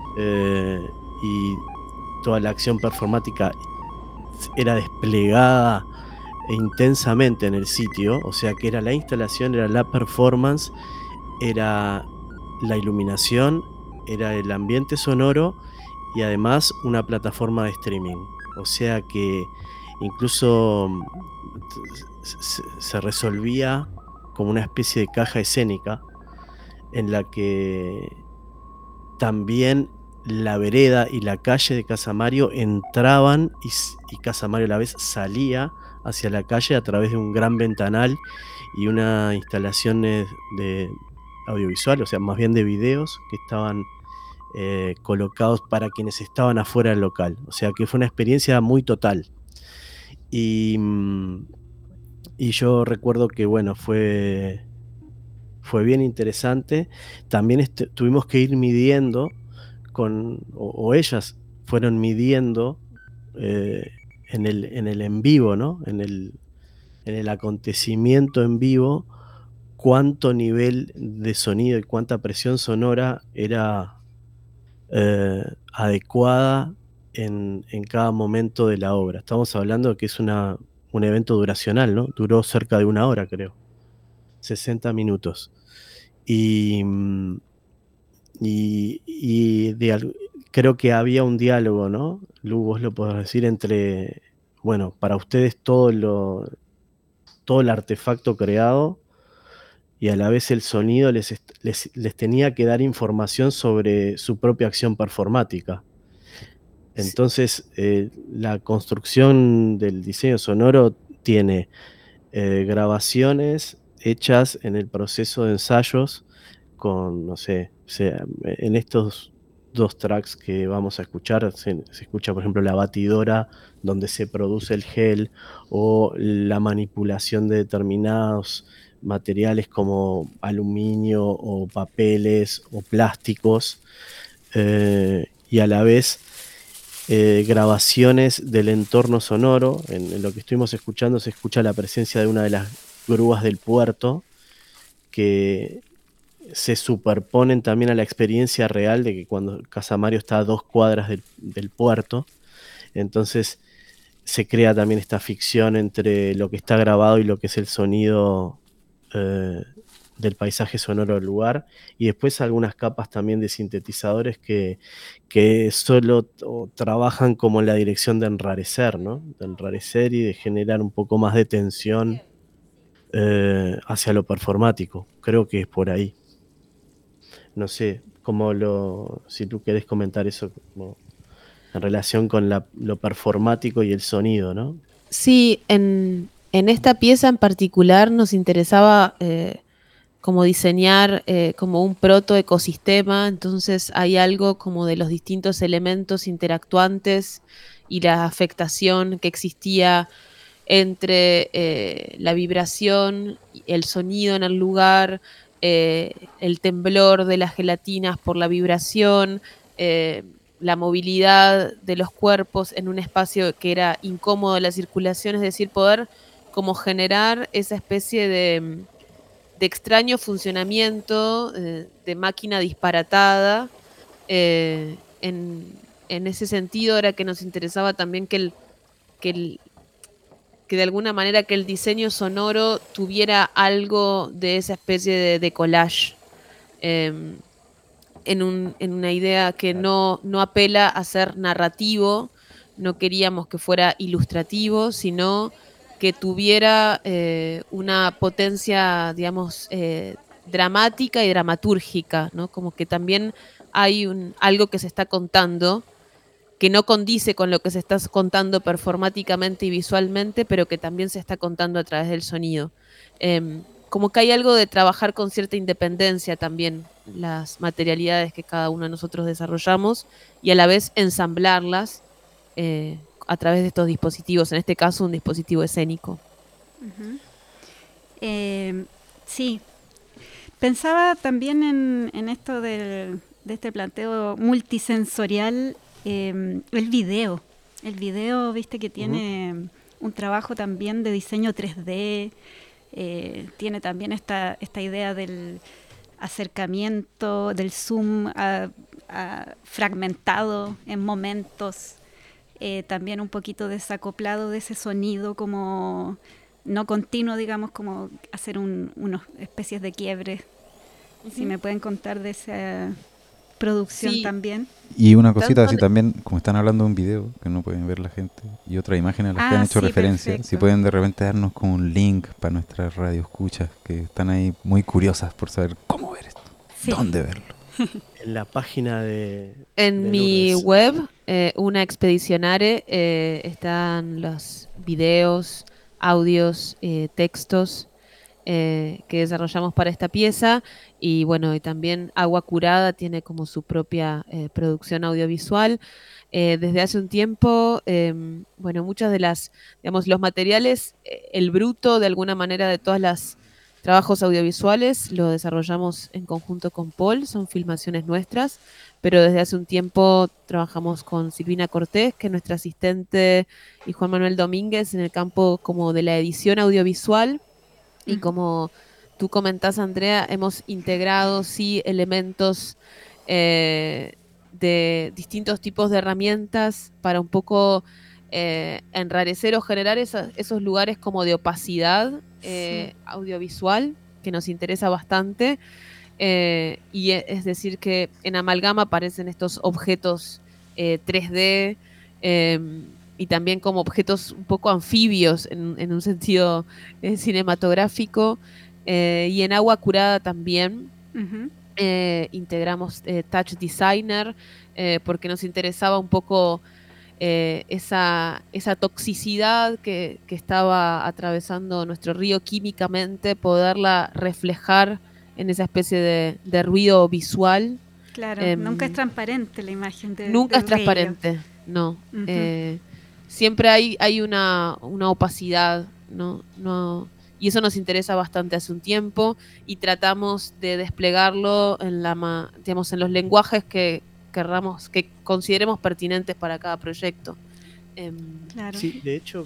Speaker 6: y toda la acción performática era desplegada intensamente en el sitio, o sea que era la instalación, era la performance, era la iluminación, era el ambiente sonoro y además una plataforma de streaming. O sea que incluso se resolvía como una especie de caja escénica en la que también la vereda y la calle de Casa Mario entraban y Casa Mario a la vez salía hacia la calle a través de un gran ventanal y una instalación de audiovisual, o sea, más bien de videos que estaban colocados para quienes estaban afuera del local. O sea que fue una experiencia muy total. Y yo recuerdo que, bueno, fue bien interesante. También tuvimos que ir midiendo o ellas fueron midiendo en el en vivo, ¿no? En el acontecimiento en vivo, cuánto nivel de sonido y cuánta presión sonora era adecuada en cada momento de la obra. Estamos hablando de que es un evento duracional, ¿no? Duró cerca de 1 hora, creo. 60 minutos. Y creo que había un diálogo, ¿no? Lu, vos lo podés decir, entre, bueno, para ustedes todo el artefacto creado y a la vez el sonido les tenía que dar información sobre su propia acción performática. Entonces, la construcción del diseño sonoro tiene grabaciones hechas en el proceso de ensayos con, no sé, en estos 2 tracks que vamos a escuchar, se escucha, por ejemplo, la batidora donde se produce el gel o la manipulación de determinados materiales como aluminio o papeles o plásticos, y a la vez grabaciones del entorno sonoro. En lo que estuvimos escuchando se escucha la presencia de una de las grúas del puerto que se superponen también a la experiencia real de que cuando Casa Mario está a 2 cuadras del puerto, entonces se crea también esta ficción entre lo que está grabado y lo que es el sonido del paisaje sonoro del lugar, y después algunas capas también de sintetizadores que solo trabajan como en la dirección de enrarecer, ¿no? De enrarecer y de generar un poco más de tensión hacia lo performático. Creo que es por ahí. No sé, si tú querés comentar eso. en relación con lo performático y el sonido, ¿no?
Speaker 5: Sí, en esta pieza en particular nos interesaba como diseñar como un protoecosistema, entonces hay algo como de los distintos elementos interactuantes y la afectación que existía entre la vibración, el sonido en el lugar, el temblor de las gelatinas por la vibración, la movilidad de los cuerpos en un espacio que era incómodo la circulación, es decir, poder como generar esa especie de extraño funcionamiento de máquina disparatada. En ese sentido era que nos interesaba también que de alguna manera que el diseño sonoro tuviera algo de esa especie de collage, en una idea que no apela a ser narrativo, no queríamos que fuera ilustrativo, sino que tuviera una potencia, digamos, dramática y dramatúrgica, ¿no? Como que también hay algo que se está contando que no condice con lo que se está contando performáticamente y visualmente, pero que también se está contando a través del sonido. Como que hay algo de trabajar con cierta independencia también, las materialidades que cada uno de nosotros desarrollamos, y a la vez ensamblarlas a través de estos dispositivos, en este caso un dispositivo escénico.
Speaker 4: Uh-huh. Sí, pensaba también en esto de este planteo multisensorial. El video, viste que tiene un trabajo también de diseño 3D, tiene también esta idea del acercamiento, del zoom fragmentado en momentos, también un poquito desacoplado de ese sonido como no continuo, digamos, como hacer unas especies de quiebres. Uh-huh. Si me pueden contar de esa producción sí. También.
Speaker 3: Y una cosita así también, como están hablando de un video que no pueden ver la gente, y otras imágenes a las que han hecho referencia, perfecto. Si pueden de repente darnos como un link para nuestras radioescuchas que están ahí muy curiosas por saber cómo ver esto, sí. Dónde verlo.
Speaker 6: En la página
Speaker 5: en mi web, Una Expedicionare, están los videos, audios, textos que desarrollamos para esta pieza, y bueno, y también Agua Curada tiene como su propia producción audiovisual. Desde hace un tiempo, bueno, muchas de las, digamos, los materiales, el bruto de alguna manera de todas las trabajos audiovisuales lo desarrollamos en conjunto con Paul, son filmaciones nuestras, pero desde hace un tiempo trabajamos con Silvina Cortés, que es nuestra asistente, y Juan Manuel Domínguez en el campo como de la edición audiovisual. Y como tú comentás, Andrea, hemos integrado, sí, elementos de distintos tipos de herramientas para un poco enrarecer o generar esos lugares como de opacidad sí. Audiovisual, que nos interesa bastante. Y es decir, que en Amalgama aparecen estos objetos 3D, y también como objetos un poco anfibios en un sentido cinematográfico, y en Agua Curada también. Uh-huh. Integramos Touch Designer porque nos interesaba un poco esa toxicidad que estaba atravesando nuestro río químicamente, poderla reflejar en esa especie de ruido visual.
Speaker 4: Claro, nunca es transparente la imagen
Speaker 5: nunca es transparente, río. No. Uh-huh. Siempre hay una opacidad, ¿no? Y eso nos interesa bastante hace un tiempo, y tratamos de desplegarlo en en los lenguajes que consideremos pertinentes para cada proyecto.
Speaker 6: Claro. Sí, de hecho,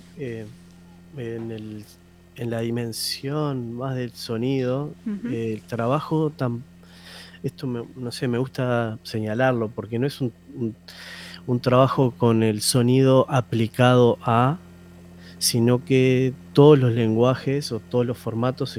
Speaker 6: en la dimensión más del sonido, uh-huh. El trabajo esto no sé, me gusta señalarlo porque no es un trabajo con el sonido aplicado a, sino que todos los lenguajes o todos los formatos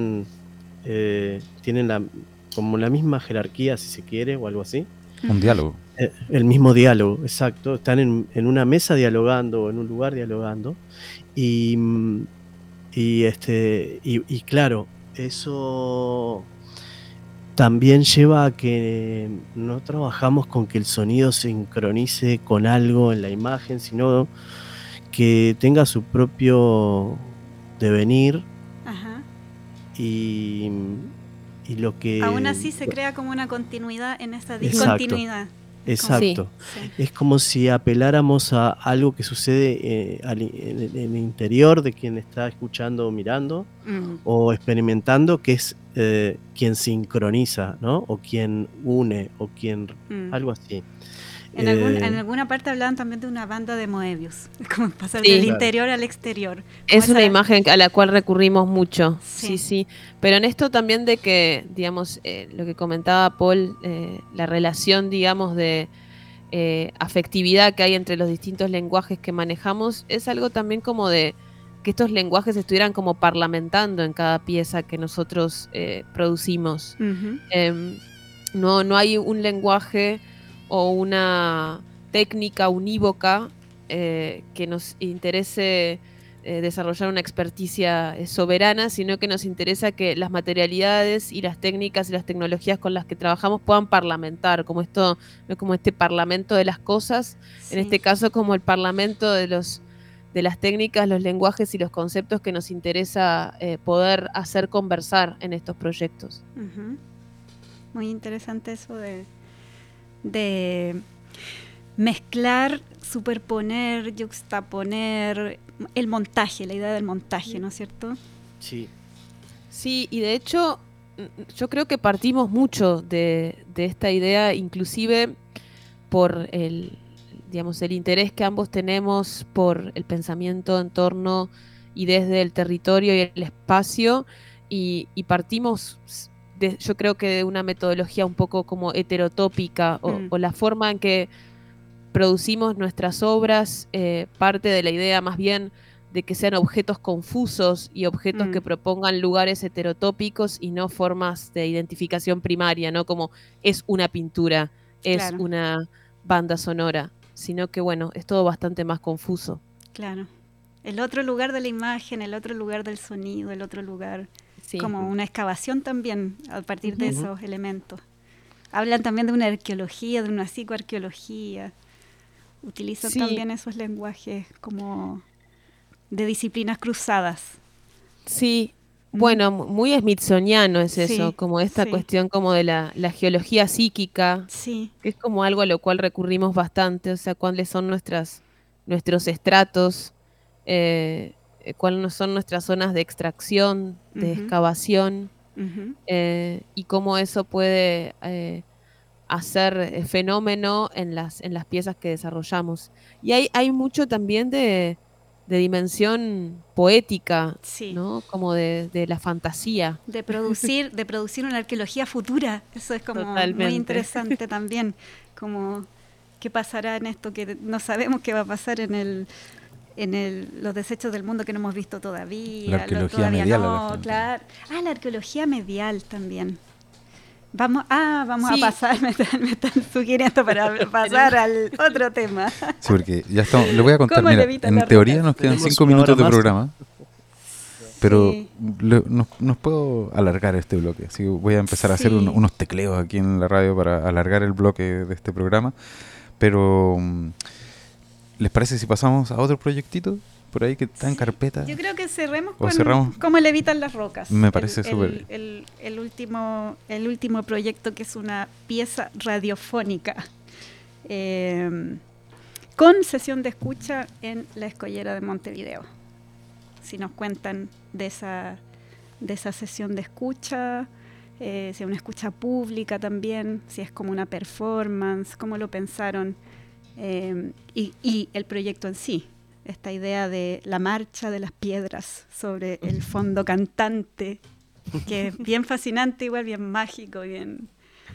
Speaker 6: tienen como la misma jerarquía, si se quiere, o algo así.
Speaker 3: Un diálogo.
Speaker 6: El mismo diálogo, exacto. Están en una mesa dialogando o en un lugar dialogando. Y claro, eso también lleva a que no trabajamos con que el sonido sincronice con algo en la imagen, sino que tenga su propio devenir
Speaker 4: Ajá.
Speaker 6: y lo que...
Speaker 4: Aún así se crea como una continuidad en esta
Speaker 6: Exacto.
Speaker 4: discontinuidad.
Speaker 6: Exacto.
Speaker 4: Sí.
Speaker 6: Es como si apeláramos a algo que sucede en el interior de quien está escuchando o mirando o experimentando, que es quien sincroniza, ¿no? O quien une, o quien... algo así.
Speaker 4: En alguna parte hablaban también de una banda de Moebius, como pasar
Speaker 5: Sí.
Speaker 4: del interior al exterior.
Speaker 5: Es una imagen a la cual recurrimos mucho,
Speaker 4: Sí.
Speaker 5: sí. Pero en esto también de que, digamos, lo que comentaba Paul, la relación, digamos, de afectividad que hay entre los distintos lenguajes que manejamos, es algo también como de que estos lenguajes estuvieran como parlamentando en cada pieza que nosotros producimos. No hay un lenguaje o una técnica unívoca que nos interese desarrollar una experticia soberana, sino que nos interesa que las materialidades y las técnicas y las tecnologías con las que trabajamos puedan parlamentar, como este parlamento de las cosas,
Speaker 4: Sí.
Speaker 5: en este caso como el parlamento de las técnicas, los lenguajes y los conceptos que nos interesa poder hacer conversar en estos proyectos.
Speaker 4: Muy interesante eso de mezclar, superponer, yuxtaponer, el montaje, la idea del montaje, ¿no es cierto?
Speaker 6: Sí.
Speaker 5: Sí, y de hecho yo creo que partimos mucho de esta idea, inclusive por el interés que ambos tenemos por el pensamiento en torno y desde el territorio y el espacio, y partimos yo creo que de una metodología un poco como heterotópica, o la forma en que producimos nuestras obras parte de la idea más bien de que sean objetos confusos y objetos que propongan lugares heterotópicos y no formas de identificación primaria, no como es una pintura, es una banda sonora, sino que bueno, es todo bastante más confuso.
Speaker 4: Claro. El otro lugar de la imagen, el otro lugar del sonido, el otro lugar, sí, como una excavación también a partir de esos elementos. Hablan también de una arqueología, de una psicoarqueología. Utilizan también esos lenguajes como de disciplinas cruzadas.
Speaker 5: Sí, bueno, muy smithsoniano es eso, como esta cuestión como de la geología psíquica, que es como algo a lo cual recurrimos bastante, o sea, cuáles son nuestros estratos, cuáles son nuestras zonas de extracción, de excavación, y cómo eso puede hacer fenómeno en las piezas que desarrollamos. Y hay mucho también de dimensión poética, ¿no? Como de la fantasía.
Speaker 4: De producir una arqueología futura. Eso es como muy interesante también. Como qué pasará en esto que no sabemos qué va a pasar en los desechos del mundo que no hemos visto todavía.
Speaker 3: La arqueología medial.
Speaker 4: Claro. La arqueología medial también. Vamos a pasar, me están sugiriendo para pasar al otro tema.
Speaker 3: Sí, porque ya estamos, le voy a contar, mira, en teoría nos quedan 5
Speaker 6: 5
Speaker 3: minutos de
Speaker 6: más.
Speaker 3: programa, pero nos puedo alargar este bloque, así que voy a empezar a hacer unos tecleos aquí en la radio para alargar el bloque de este programa, pero ¿les parece si pasamos a otro proyectito por ahí que está en carpeta?
Speaker 4: Yo creo que cerremos
Speaker 3: con
Speaker 4: cómo levitan las rocas.
Speaker 3: Me parece súper.
Speaker 4: El último proyecto, que es una pieza radiofónica con sesión de escucha en la Escollera de Montevideo. Si nos cuentan de esa sesión de escucha, si es una escucha pública también, si es como una performance, cómo lo pensaron, y el proyecto en sí. Esta idea de la marcha de las piedras sobre el fondo cantante, que es bien fascinante, igual bien mágico, bien...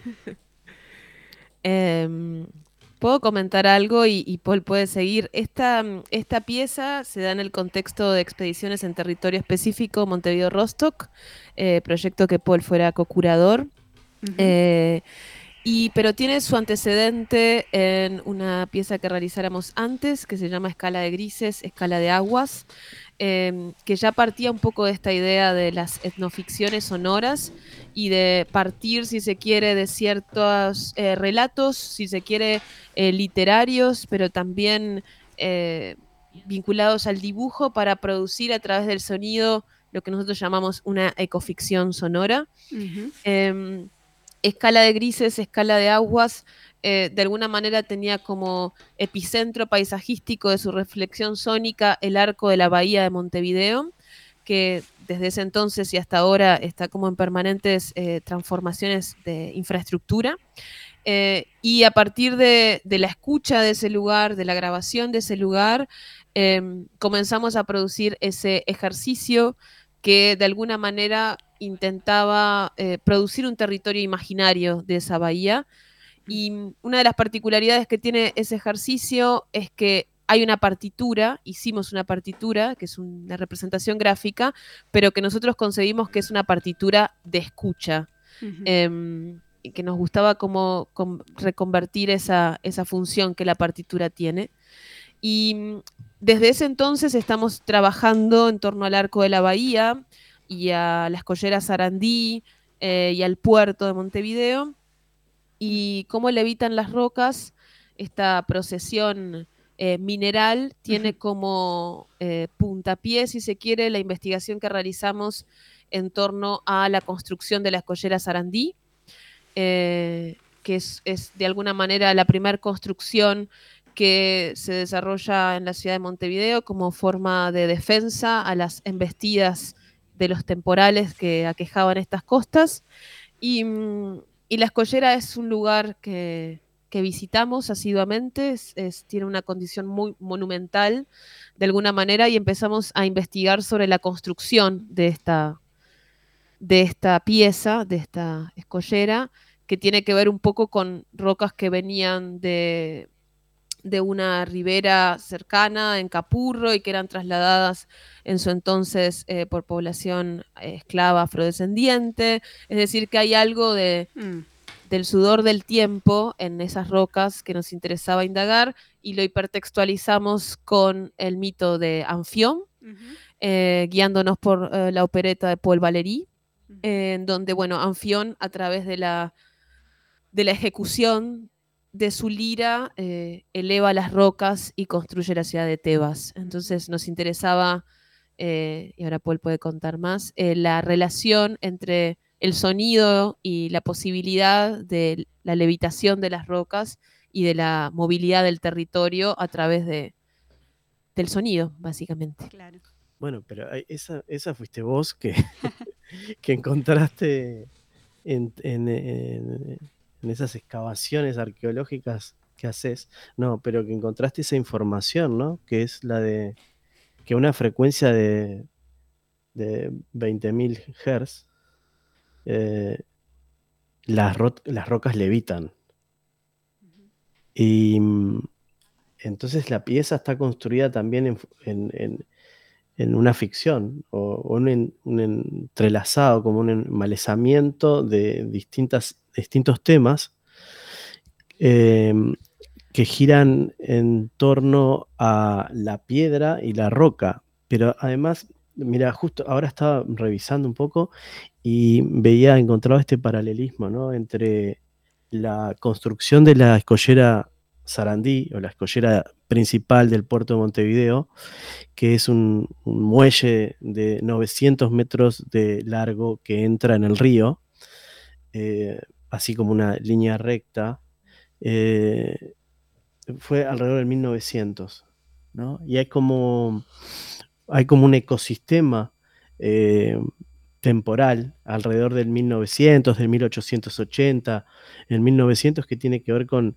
Speaker 5: Puedo comentar algo y Paul puede seguir. Esta pieza se da en el contexto de expediciones en territorio específico, Montevideo Rostock, proyecto que Paul fuera co-curador. pero tiene su antecedente en una pieza que realizáramos antes, que se llama Escala de Grises, Escala de Aguas, que ya partía un poco de esta idea de las etnoficciones sonoras y de partir, si se quiere, de ciertos relatos, si se quiere, literarios, pero también vinculados al dibujo para producir a través del sonido lo que nosotros llamamos una ecoficción sonora. Escala de Grises, Escala de Aguas, de alguna manera tenía como epicentro paisajístico de su reflexión sónica el arco de la bahía de Montevideo, que desde ese entonces y hasta ahora está como en permanentes transformaciones de infraestructura. Y a partir de la escucha de ese lugar, de la grabación de ese lugar, comenzamos a producir ese ejercicio que de alguna manera intentaba producir un territorio imaginario de esa bahía. Y una de las particularidades que tiene ese ejercicio es que hay una partitura, hicimos una partitura, que es una representación gráfica, pero que nosotros concebimos que es una partitura de escucha. Y que nos gustaba como reconvertir esa función que la partitura tiene. Y desde ese entonces estamos trabajando en torno al arco de la bahía y a la escollera Sarandí y al puerto de Montevideo, y cómo levitan las rocas. Esta procesión mineral tiene como puntapié, si se quiere, la investigación que realizamos en torno a la construcción de la escollera Sarandí, que es de alguna manera la primera construcción que se desarrolla en la ciudad de Montevideo como forma de defensa a las embestidas de los temporales que aquejaban estas costas. Y la escollera es un lugar que visitamos asiduamente, tiene una condición muy monumental de alguna manera, y empezamos a investigar sobre la construcción de esta pieza, de esta escollera, que tiene que ver un poco con rocas que venían de una ribera cercana en Capurro y que eran trasladadas en su entonces por población esclava afrodescendiente. Es decir, que hay algo del sudor del tiempo en esas rocas que nos interesaba indagar, y lo hipertextualizamos con el mito de Anfión, guiándonos por la opereta de Paul Valéry, en donde, bueno, Anfión, a través de la ejecución de su lira, eleva las rocas y construye la ciudad de Tebas. Entonces nos interesaba, y ahora Paul puede contar más, la relación entre el sonido y la posibilidad de la levitación de las rocas y de la movilidad del territorio a través del sonido, básicamente.
Speaker 4: Claro.
Speaker 6: Bueno, pero esa fuiste vos que, que encontraste en esas excavaciones arqueológicas que haces. No, pero que encontraste esa información, ¿no? Que es la de que una frecuencia de 20.000 Hz, las rocas levitan. Y entonces la pieza está construida también en una ficción o un entrelazado, como un enmalezamiento de distintos temas que giran en torno a la piedra y la roca. Pero además, mira, justo ahora estaba revisando un poco y encontraba este paralelismo, ¿no? Entre la construcción de la escollera Sarandí, o la escollera principal del puerto de Montevideo, que es un muelle de 900 metros de largo que entra en el río, así como una línea recta. Fue alrededor del 1900, ¿no? Y hay como un ecosistema temporal alrededor del 1900, del 1880, en 1900, que tiene que ver con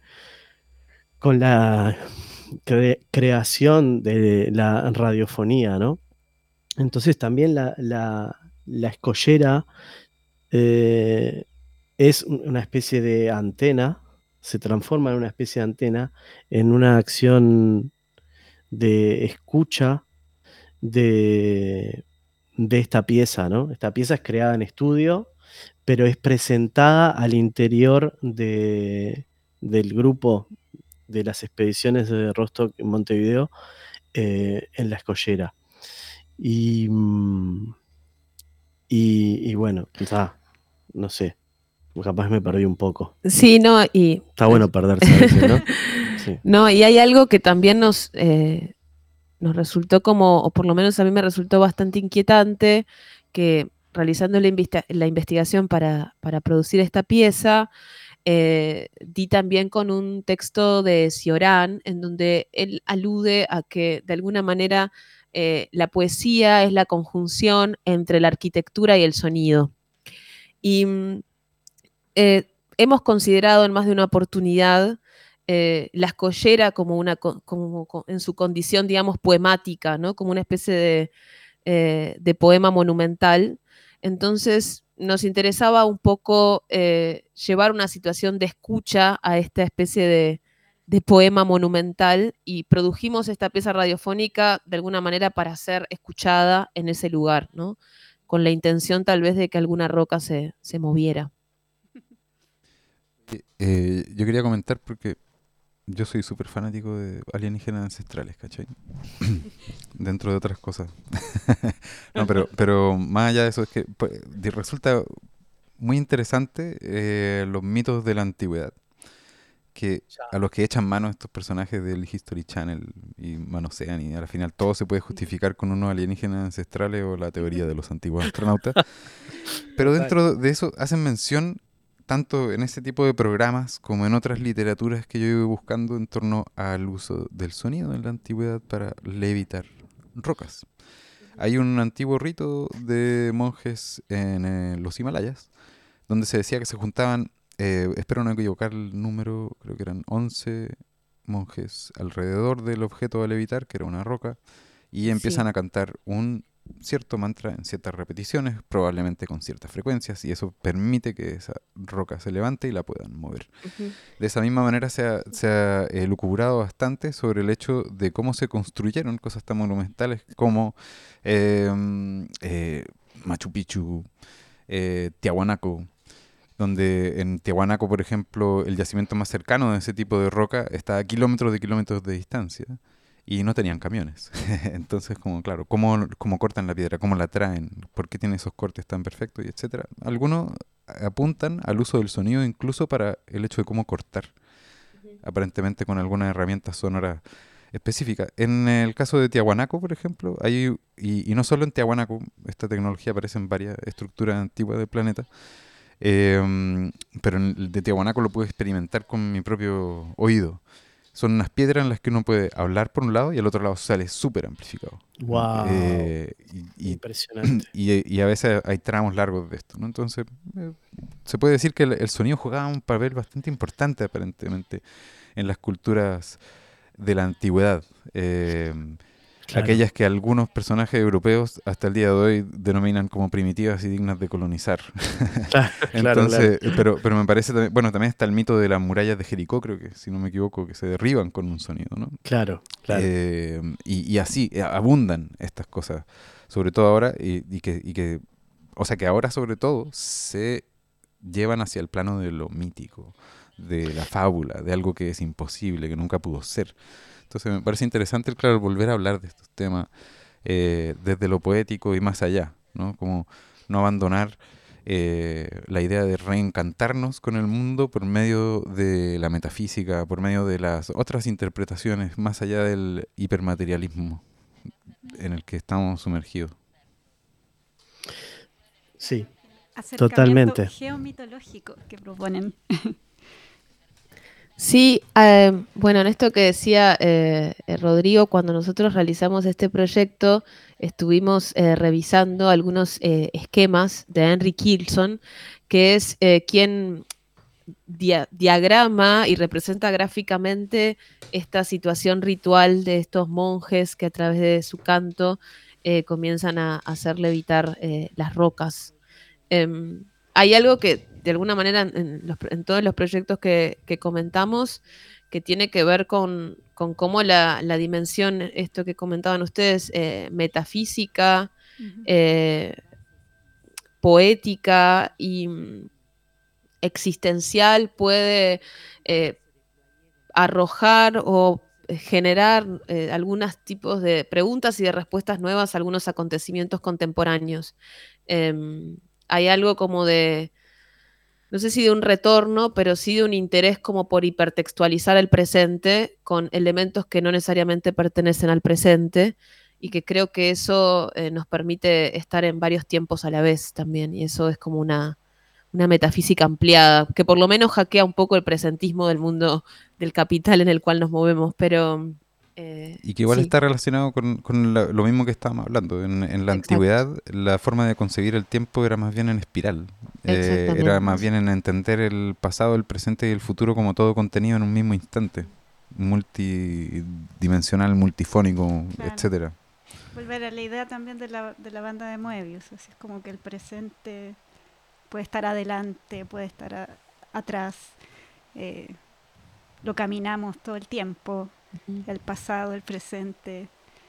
Speaker 6: la creación de la radiofonía, ¿no? Entonces también la escollera es una especie de antena, se transforma en una especie de antena, en una acción de escucha de esta pieza, ¿no? Esta pieza es creada en estudio, pero es presentada al interior del grupo de las expediciones de Rostock en Montevideo en la escollera. Y bueno, no sé, capaz me perdí un poco.
Speaker 5: Sí, no, y...
Speaker 6: Está bueno perderse a veces, ¿no? Sí.
Speaker 5: No, y hay algo que también nos resultó como, o por lo menos a mí me resultó bastante inquietante, que realizando la investigación para producir esta pieza, di también con un texto de Cioran, en donde él alude a que de alguna manera la poesía es la conjunción entre la arquitectura y el sonido. Y hemos considerado en más de una oportunidad la escollera como en su condición, digamos, poemática, ¿no? Como una especie de poema monumental. Entonces nos interesaba un poco llevar una situación de escucha a esta especie de poema monumental y produjimos esta pieza radiofónica de alguna manera para ser escuchada en ese lugar, ¿no? Con la intención tal vez de que alguna roca se moviera.
Speaker 3: Yo quería comentar porque yo soy súper fanático de alienígenas ancestrales, ¿cachai? Dentro de otras cosas. No, pero más allá de eso, es que resulta muy interesante los mitos de la antigüedad, que a los que echan mano estos personajes del History Channel y manosean, y al final todo se puede justificar con unos alienígenas ancestrales o la teoría de los antiguos astronautas. Pero dentro de eso hacen mención, tanto en ese tipo de programas como en otras literaturas que yo iba buscando en torno al uso del sonido en la antigüedad para levitar rocas. Hay un antiguo rito de monjes en los Himalayas, donde se decía que se juntaban, espero no equivocar el número, creo que eran 11 monjes alrededor del objeto a levitar, que era una roca, y empiezan a cantar un cierto mantra en ciertas repeticiones, probablemente con ciertas frecuencias, y eso permite que esa roca se levante y la puedan mover. De esa misma manera se ha lucubrado bastante sobre el hecho de cómo se construyeron cosas tan monumentales como Machu Picchu, Tiahuanaco, donde en Tiahuanaco, por ejemplo, el yacimiento más cercano de ese tipo de roca está a kilómetros de distancia y no tenían camiones. Entonces, como claro, ¿cómo cortan la piedra? ¿Cómo la traen? ¿Por qué tiene esos cortes tan perfectos? Y etcétera. Algunos apuntan al uso del sonido incluso para el hecho de cómo cortar, aparentemente con alguna herramienta sonora específica. En el caso de Tiahuanaco, por ejemplo, y no solo en Tiahuanaco, esta tecnología aparece en varias estructuras antiguas del planeta, pero en el de Tiahuanaco lo pude experimentar con mi propio oído. Son unas piedras en las que uno puede hablar por un lado y al otro lado sale súper amplificado.
Speaker 6: ¡Wow! Impresionante.
Speaker 3: Y a veces hay tramos largos de esto, ¿no? Entonces, se puede decir que el sonido jugaba un papel bastante importante, aparentemente, en las culturas de la antigüedad.
Speaker 6: Claro.
Speaker 3: Aquellas que algunos personajes europeos hasta el día de hoy denominan como primitivas y dignas de colonizar. Entonces, claro. Pero me parece también, bueno, también está el mito de las murallas de Jericó, creo que, si no me equivoco, que se derriban con un sonido, ¿no?
Speaker 6: Claro.
Speaker 3: Y así abundan estas cosas, sobre todo ahora, y que, o sea, que ahora sobre todo se llevan hacia el plano de lo mítico, de la fábula, de algo que es imposible, que nunca pudo ser. Entonces me parece interesante, claro, volver a hablar de estos temas desde lo poético y más allá, ¿no? Como no abandonar la idea de reencantarnos con el mundo por medio de la metafísica, por medio de las otras interpretaciones, más allá del hipermaterialismo en el que estamos sumergidos.
Speaker 6: Sí,
Speaker 4: acercamiento
Speaker 6: totalmente.
Speaker 4: geomitológico que proponen.
Speaker 5: Sí, bueno, en esto que decía Rodrigo, cuando nosotros realizamos este proyecto, estuvimos revisando algunos esquemas de Henry Kilson, que es quien diagrama y representa gráficamente esta situación ritual de estos monjes que a través de su canto comienzan a hacer levitar las rocas. Hay algo que de alguna manera en todos los proyectos que comentamos que tiene que ver con cómo la dimensión, esto que comentaban ustedes, metafísica, poética y existencial puede arrojar o generar algunos tipos de preguntas y de respuestas nuevas a algunos acontecimientos contemporáneos. Hay algo como de, no sé si de un retorno, pero sí de un interés como por hipertextualizar el presente con elementos que no necesariamente pertenecen al presente, y que creo que eso nos permite estar en varios tiempos a la vez también, y eso es como una metafísica ampliada, que por lo menos hackea un poco el presentismo del mundo del capital en el cual nos movemos, pero
Speaker 3: Y que igual
Speaker 5: sí,
Speaker 3: está relacionado con lo mismo que estábamos hablando. En la
Speaker 5: exacto,
Speaker 3: antigüedad, la forma de concebir el tiempo era más bien en espiral. Era más
Speaker 5: exactamente.
Speaker 3: bien en entender el pasado, el presente y el futuro como todo contenido en un mismo instante. Multidimensional, multifónico,
Speaker 4: Claro.
Speaker 3: etcétera.
Speaker 4: Volver a la idea también de la banda de Moebius, así es como que el presente puede estar adelante, puede estar atrás, eh, lo caminamos todo el tiempo,
Speaker 5: Ujú.
Speaker 4: el pasado, el presente,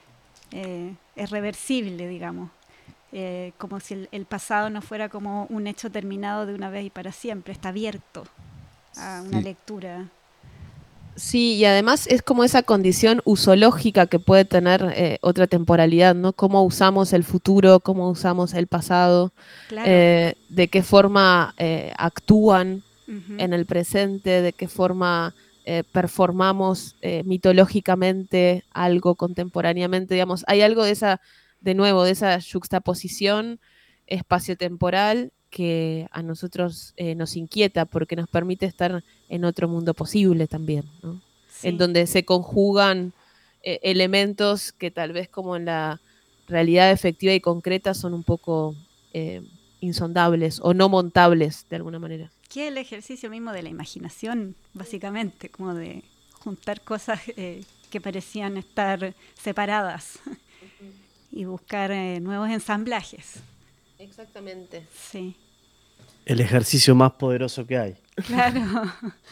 Speaker 4: es reversible, digamos. Como si el pasado no fuera como un hecho terminado de una vez y para siempre, está abierto a una
Speaker 3: Sí,
Speaker 4: lectura.
Speaker 5: Sí, y además es como esa condición usológica que puede tener otra temporalidad, ¿no? Cómo usamos el futuro, cómo usamos el pasado,
Speaker 4: Claro.
Speaker 5: de qué forma actúan
Speaker 4: Ujú.
Speaker 5: en el presente, de qué forma performamos mitológicamente algo contemporáneamente, digamos. Hay algo de esa, de nuevo, de esa juxtaposición espaciotemporal que a nosotros nos inquieta porque nos permite estar en otro mundo posible también, ¿no? En
Speaker 4: Sí,
Speaker 5: donde se conjugan elementos que tal vez como en la realidad efectiva y concreta son un poco insondables o no montables de alguna manera.
Speaker 4: que es el ejercicio mismo de la imaginación, básicamente, como de juntar cosas que parecían estar separadas y buscar nuevos ensamblajes.
Speaker 5: Exactamente.
Speaker 4: Sí,
Speaker 6: El ejercicio más poderoso que hay.
Speaker 4: claro.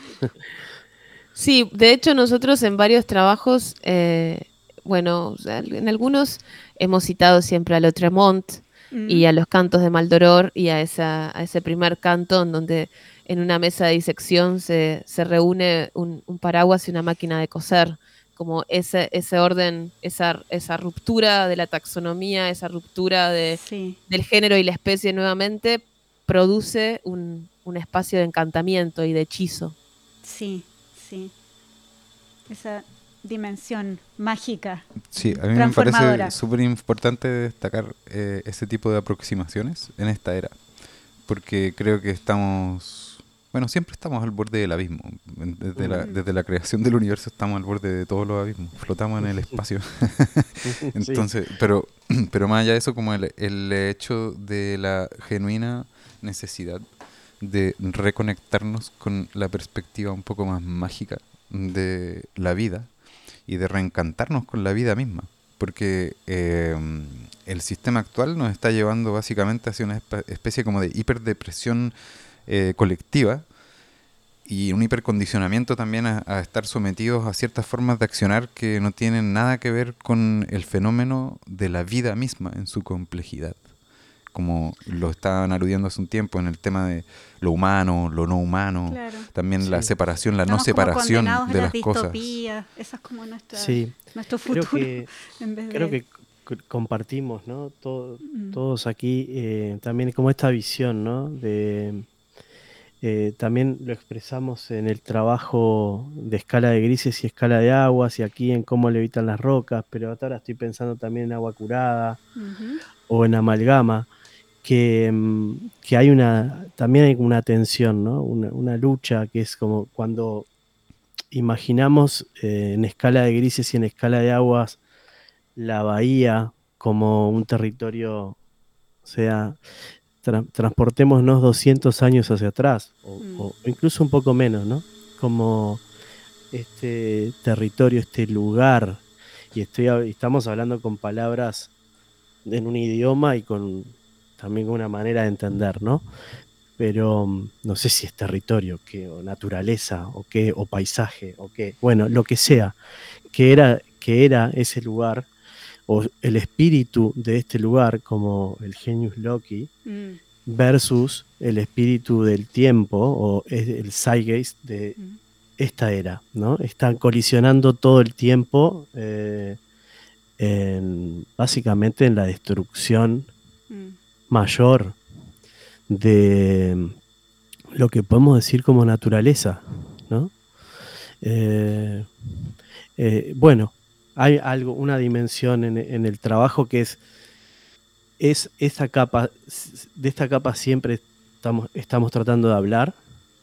Speaker 5: Sí, de hecho nosotros en varios trabajos, bueno, o sea, en algunos hemos citado siempre a Lautremont
Speaker 4: Mm,
Speaker 5: y a los cantos de Maldoror y a ese primer canto en donde en una mesa de disección se reúne un paraguas y una máquina de coser, como ese orden, esa ruptura de la taxonomía, esa ruptura
Speaker 4: sí,
Speaker 5: del género y la especie nuevamente, produce un espacio de encantamiento y de hechizo.
Speaker 4: sí, sí. Esa dimensión mágica,
Speaker 3: sí, a mí me parece
Speaker 4: transformadora.
Speaker 3: súper importante destacar ese tipo de aproximaciones en esta era, porque creo que estamos, bueno, siempre estamos al borde del abismo.
Speaker 4: Mm,
Speaker 3: Desde la creación del universo estamos al borde de todos los abismos, flotamos en el espacio.
Speaker 6: Sí,
Speaker 3: Entonces, pero más allá de eso, como el hecho de la genuina necesidad de reconectarnos con la perspectiva un poco más mágica de la vida y de reencantarnos con la vida misma. Porque el sistema actual nos está llevando básicamente hacia una especie como de hiperdepresión colectiva y un hipercondicionamiento también a estar sometidos a ciertas formas de accionar que no tienen nada que ver con el fenómeno de la vida misma en su complejidad. Como lo estaban aludiendo hace un tiempo en el tema de lo humano, lo no humano,
Speaker 4: claro.
Speaker 3: también la
Speaker 6: sí,
Speaker 3: separación, la no
Speaker 4: Estamos como
Speaker 3: separación
Speaker 4: condenados a
Speaker 3: de
Speaker 4: las
Speaker 3: las cosas.
Speaker 4: distopías. Eso es como
Speaker 6: sí.
Speaker 4: nuestro
Speaker 6: Creo
Speaker 4: futuro
Speaker 6: que,
Speaker 4: en vez
Speaker 6: creo
Speaker 4: de...
Speaker 6: que compartimos, ¿no?
Speaker 4: Mm,
Speaker 6: Todos aquí también como esta visión, ¿no? También lo expresamos en el trabajo de escala de grises y escala de aguas y aquí en cómo levitan las rocas, pero ahora estoy pensando también en agua curada
Speaker 4: ujú,
Speaker 6: o en amalgama, que hay también hay una tensión, ¿no? Una lucha que es como cuando imaginamos en escala de grises y en escala de aguas la bahía como un territorio, o sea, transportémonos 200 años hacia atrás,
Speaker 4: mm,
Speaker 6: o incluso un poco menos, ¿no? Como este territorio, este lugar, y estamos hablando con palabras en un idioma y también con una manera de entender, ¿no? Pero no sé si es territorio, o naturaleza, o qué, o paisaje, o qué, bueno, lo que
Speaker 4: mm,
Speaker 6: sea, que era ese lugar, o el espíritu de este lugar, como el genius loci,
Speaker 4: mm.
Speaker 6: versus el espíritu del tiempo o el zeitgeist de esta era, ¿no? Están colisionando todo el tiempo básicamente en la destrucción mayor de lo que podemos decir como naturaleza, ¿no? Bueno, hay una dimensión en el trabajo que es esta capa, de esta capa siempre estamos tratando de hablar,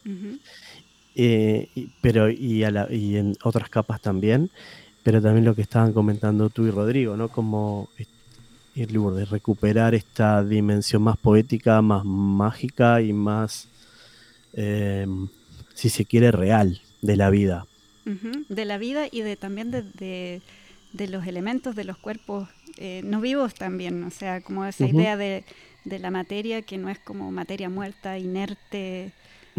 Speaker 6: pero y en otras capas también, pero también lo que estaban comentando tú y Rodrigo, ¿no? Como de recuperar esta dimensión más poética, más mágica y más, si se quiere, real de la vida.
Speaker 4: De la vida y también de los elementos de los cuerpos no vivos también, o sea, como esa idea de la materia que no es como materia muerta, inerte,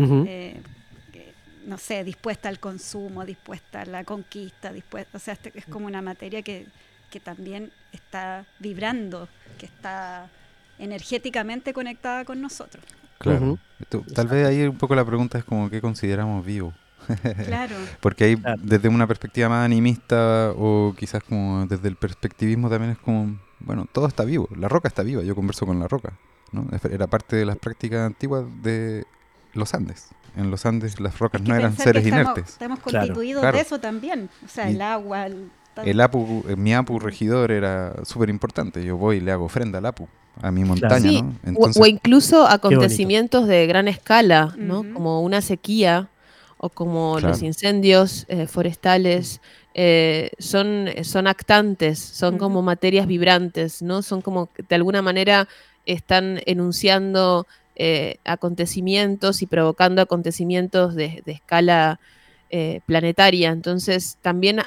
Speaker 4: no sé, dispuesta al consumo, dispuesta a la conquista, o sea, es como una materia que también está vibrando, que está energéticamente conectada con nosotros.
Speaker 3: Claro. Tal vez ahí un poco la pregunta es como qué consideramos vivo.
Speaker 4: Claro.
Speaker 3: Porque ahí desde una perspectiva más animista o quizás como desde el perspectivismo también es como, bueno, todo está vivo, la roca está viva, yo converso con la roca, ¿no? Era parte de las prácticas antiguas de los Andes. En los Andes las rocas no eran seres inertes.
Speaker 4: Estamos constituidos de eso también, o sea, el agua...
Speaker 3: Mi Apu regidor era súper importante, yo voy y le hago ofrenda al Apu, a mi montaña,
Speaker 5: sí,
Speaker 3: ¿no? Entonces,
Speaker 5: o incluso acontecimientos de gran escala, ¿no? Como una sequía o como los incendios forestales, son actantes, son como materias vibrantes, ¿no? Son como, de alguna manera, están enunciando acontecimientos y provocando acontecimientos de escala planetaria. Entonces, también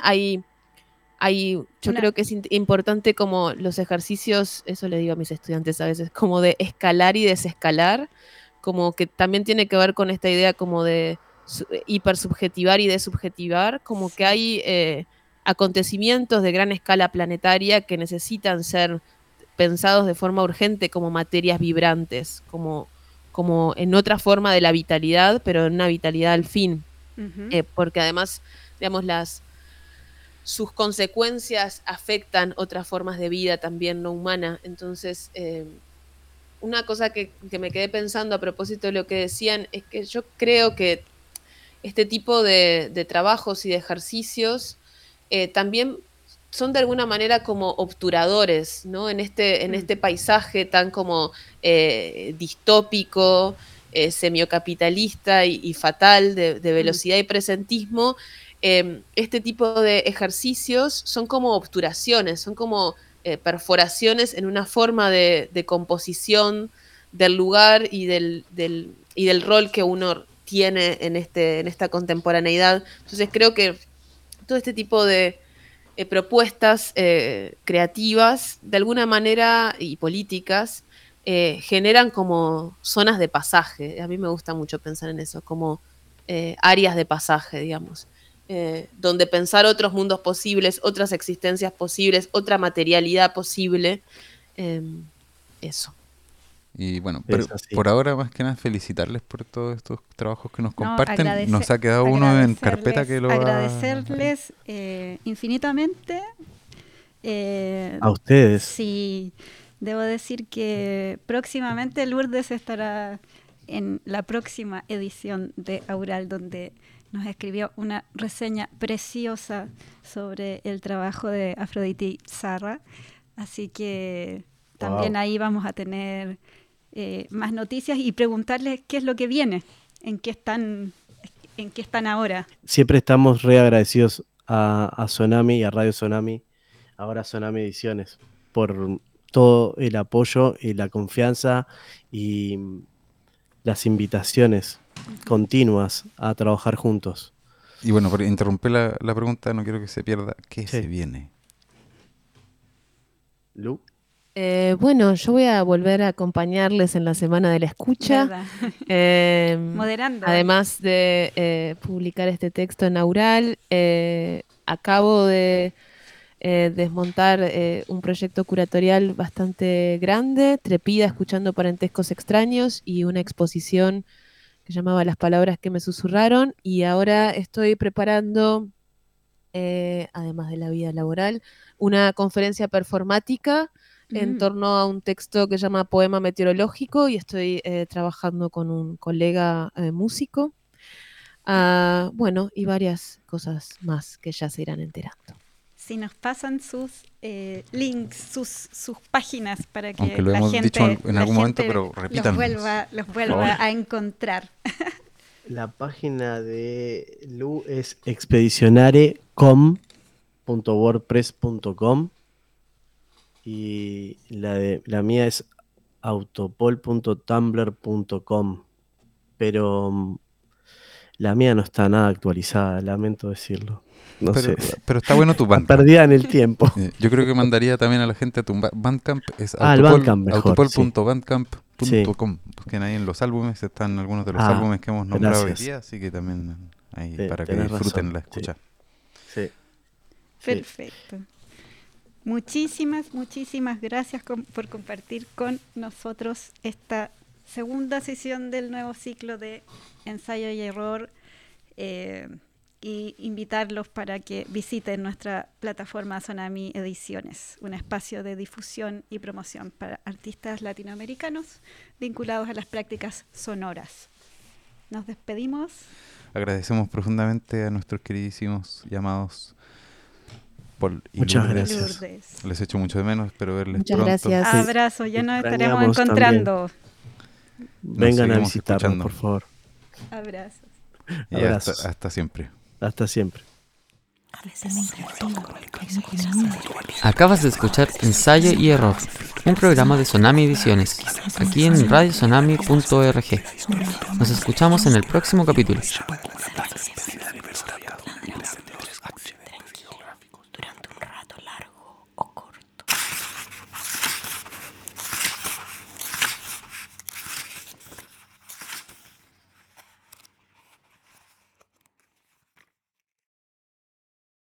Speaker 5: yo creo que es importante como los ejercicios, eso le digo a mis estudiantes a veces, como de escalar y desescalar, como que también tiene que ver con esta idea como de hipersubjetivar y desubjetivar, como que hay acontecimientos de gran escala planetaria que necesitan ser pensados de forma urgente como materias vibrantes, como en otra forma de la vitalidad, pero en una vitalidad al fin. Porque además, digamos, sus consecuencias afectan otras formas de vida también no humana. Entonces, una cosa que me quedé pensando a propósito de lo que decían es que yo creo que este tipo de trabajos y de ejercicios también son de alguna manera como obturadores, ¿no? En este paisaje tan como distópico, semiocapitalista y fatal de velocidad y presentismo. Este tipo de ejercicios son como obturaciones, son como perforaciones en una forma de composición del lugar y del rol que uno tiene en esta contemporaneidad. Entonces creo que todo este tipo de propuestas creativas, de alguna manera, y políticas, generan como zonas de pasaje. A mí me gusta mucho pensar en eso, como áreas de pasaje, digamos. Donde pensar otros mundos posibles, otras existencias posibles, otra materialidad posible. Eso.
Speaker 3: Y bueno, pero por ahora más que nada felicitarles por todos estos trabajos que nos comparten. Nos ha quedado uno en carpeta que lo
Speaker 4: agradecerles infinitamente.
Speaker 6: A ustedes.
Speaker 4: Sí, debo decir que próximamente Lourdes estará en la próxima edición de Aural, donde nos escribió una reseña preciosa sobre el trabajo de Afroditi Zarra. Así que también ahí vamos a tener más noticias y preguntarles qué es lo que viene, en qué están ahora.
Speaker 6: Siempre estamos re agradecidos a Sonami y a Radio Sonami, ahora Sonami Ediciones, por todo el apoyo y la confianza y las invitaciones continuas a trabajar juntos.
Speaker 3: Y bueno, por interrumpir la pregunta, no quiero que se pierda. ¿Qué se viene?
Speaker 6: Lu.
Speaker 5: Bueno, yo voy a volver a acompañarles en la Semana de la Escucha.
Speaker 4: Moderando.
Speaker 5: Además de publicar este texto en Aural, acabo de desmontar un proyecto curatorial bastante grande, Trepida escuchando parentescos extraños, y una exposición que llamaba Las palabras que me susurraron, y ahora estoy preparando, además de la vida laboral, una conferencia performática en torno a un texto que se llama Poema Meteorológico, y estoy trabajando con un colega músico. Bueno, y varias cosas más que ya se irán enterando.
Speaker 4: Si nos pasan sus links, sus páginas para que
Speaker 3: Aunque lo
Speaker 4: la
Speaker 3: hemos
Speaker 4: gente,
Speaker 3: dicho en
Speaker 4: la
Speaker 3: algún momento,
Speaker 4: gente
Speaker 3: pero repítanos.
Speaker 4: los vuelva a encontrar.
Speaker 6: La página de Lu es expedicionare.wordpress.com y la mía es autopol.tumblr.com, pero la mía no está nada actualizada, lamento decirlo. No sé.
Speaker 3: Pero está bueno tu Bandcamp.
Speaker 6: Perdida en el tiempo.
Speaker 3: Yo creo que mandaría también a la gente a tu Bandcamp. Es
Speaker 6: el Bandcamp mejor,
Speaker 3: autopol.bandcamp.com. Busquen ahí en los álbumes, están algunos de los álbumes que hemos nombrado hoy día, así que también ahí para que disfruten la escucha.
Speaker 6: Sí.
Speaker 4: Perfecto. Muchísimas gracias por compartir con nosotros esta segunda sesión del nuevo ciclo de Ensayo y Error, y invitarlos para que visiten nuestra plataforma Sonami Ediciones, un espacio de difusión y promoción para artistas latinoamericanos vinculados a las prácticas sonoras. Nos despedimos.
Speaker 3: Agradecemos profundamente a nuestros queridísimos llamados Paul y
Speaker 6: Muchas
Speaker 3: Lourdes.
Speaker 6: gracias.
Speaker 3: Les echo mucho de menos, espero verles
Speaker 5: Muchas
Speaker 3: pronto.
Speaker 5: gracias.
Speaker 4: Abrazos, ya nos estaremos
Speaker 6: Extrañamos
Speaker 4: encontrando.
Speaker 6: Vengan a
Speaker 3: seguimos
Speaker 6: visitarnos,
Speaker 3: escuchando.
Speaker 6: por favor.
Speaker 4: Abrazos.
Speaker 3: Y
Speaker 6: Abrazos.
Speaker 3: hasta siempre.
Speaker 6: Hasta siempre.
Speaker 7: Acabas de escuchar Ensayo y Error, un programa de Sonami Ediciones, aquí en radiosonami.org. Nos escuchamos en el próximo capítulo.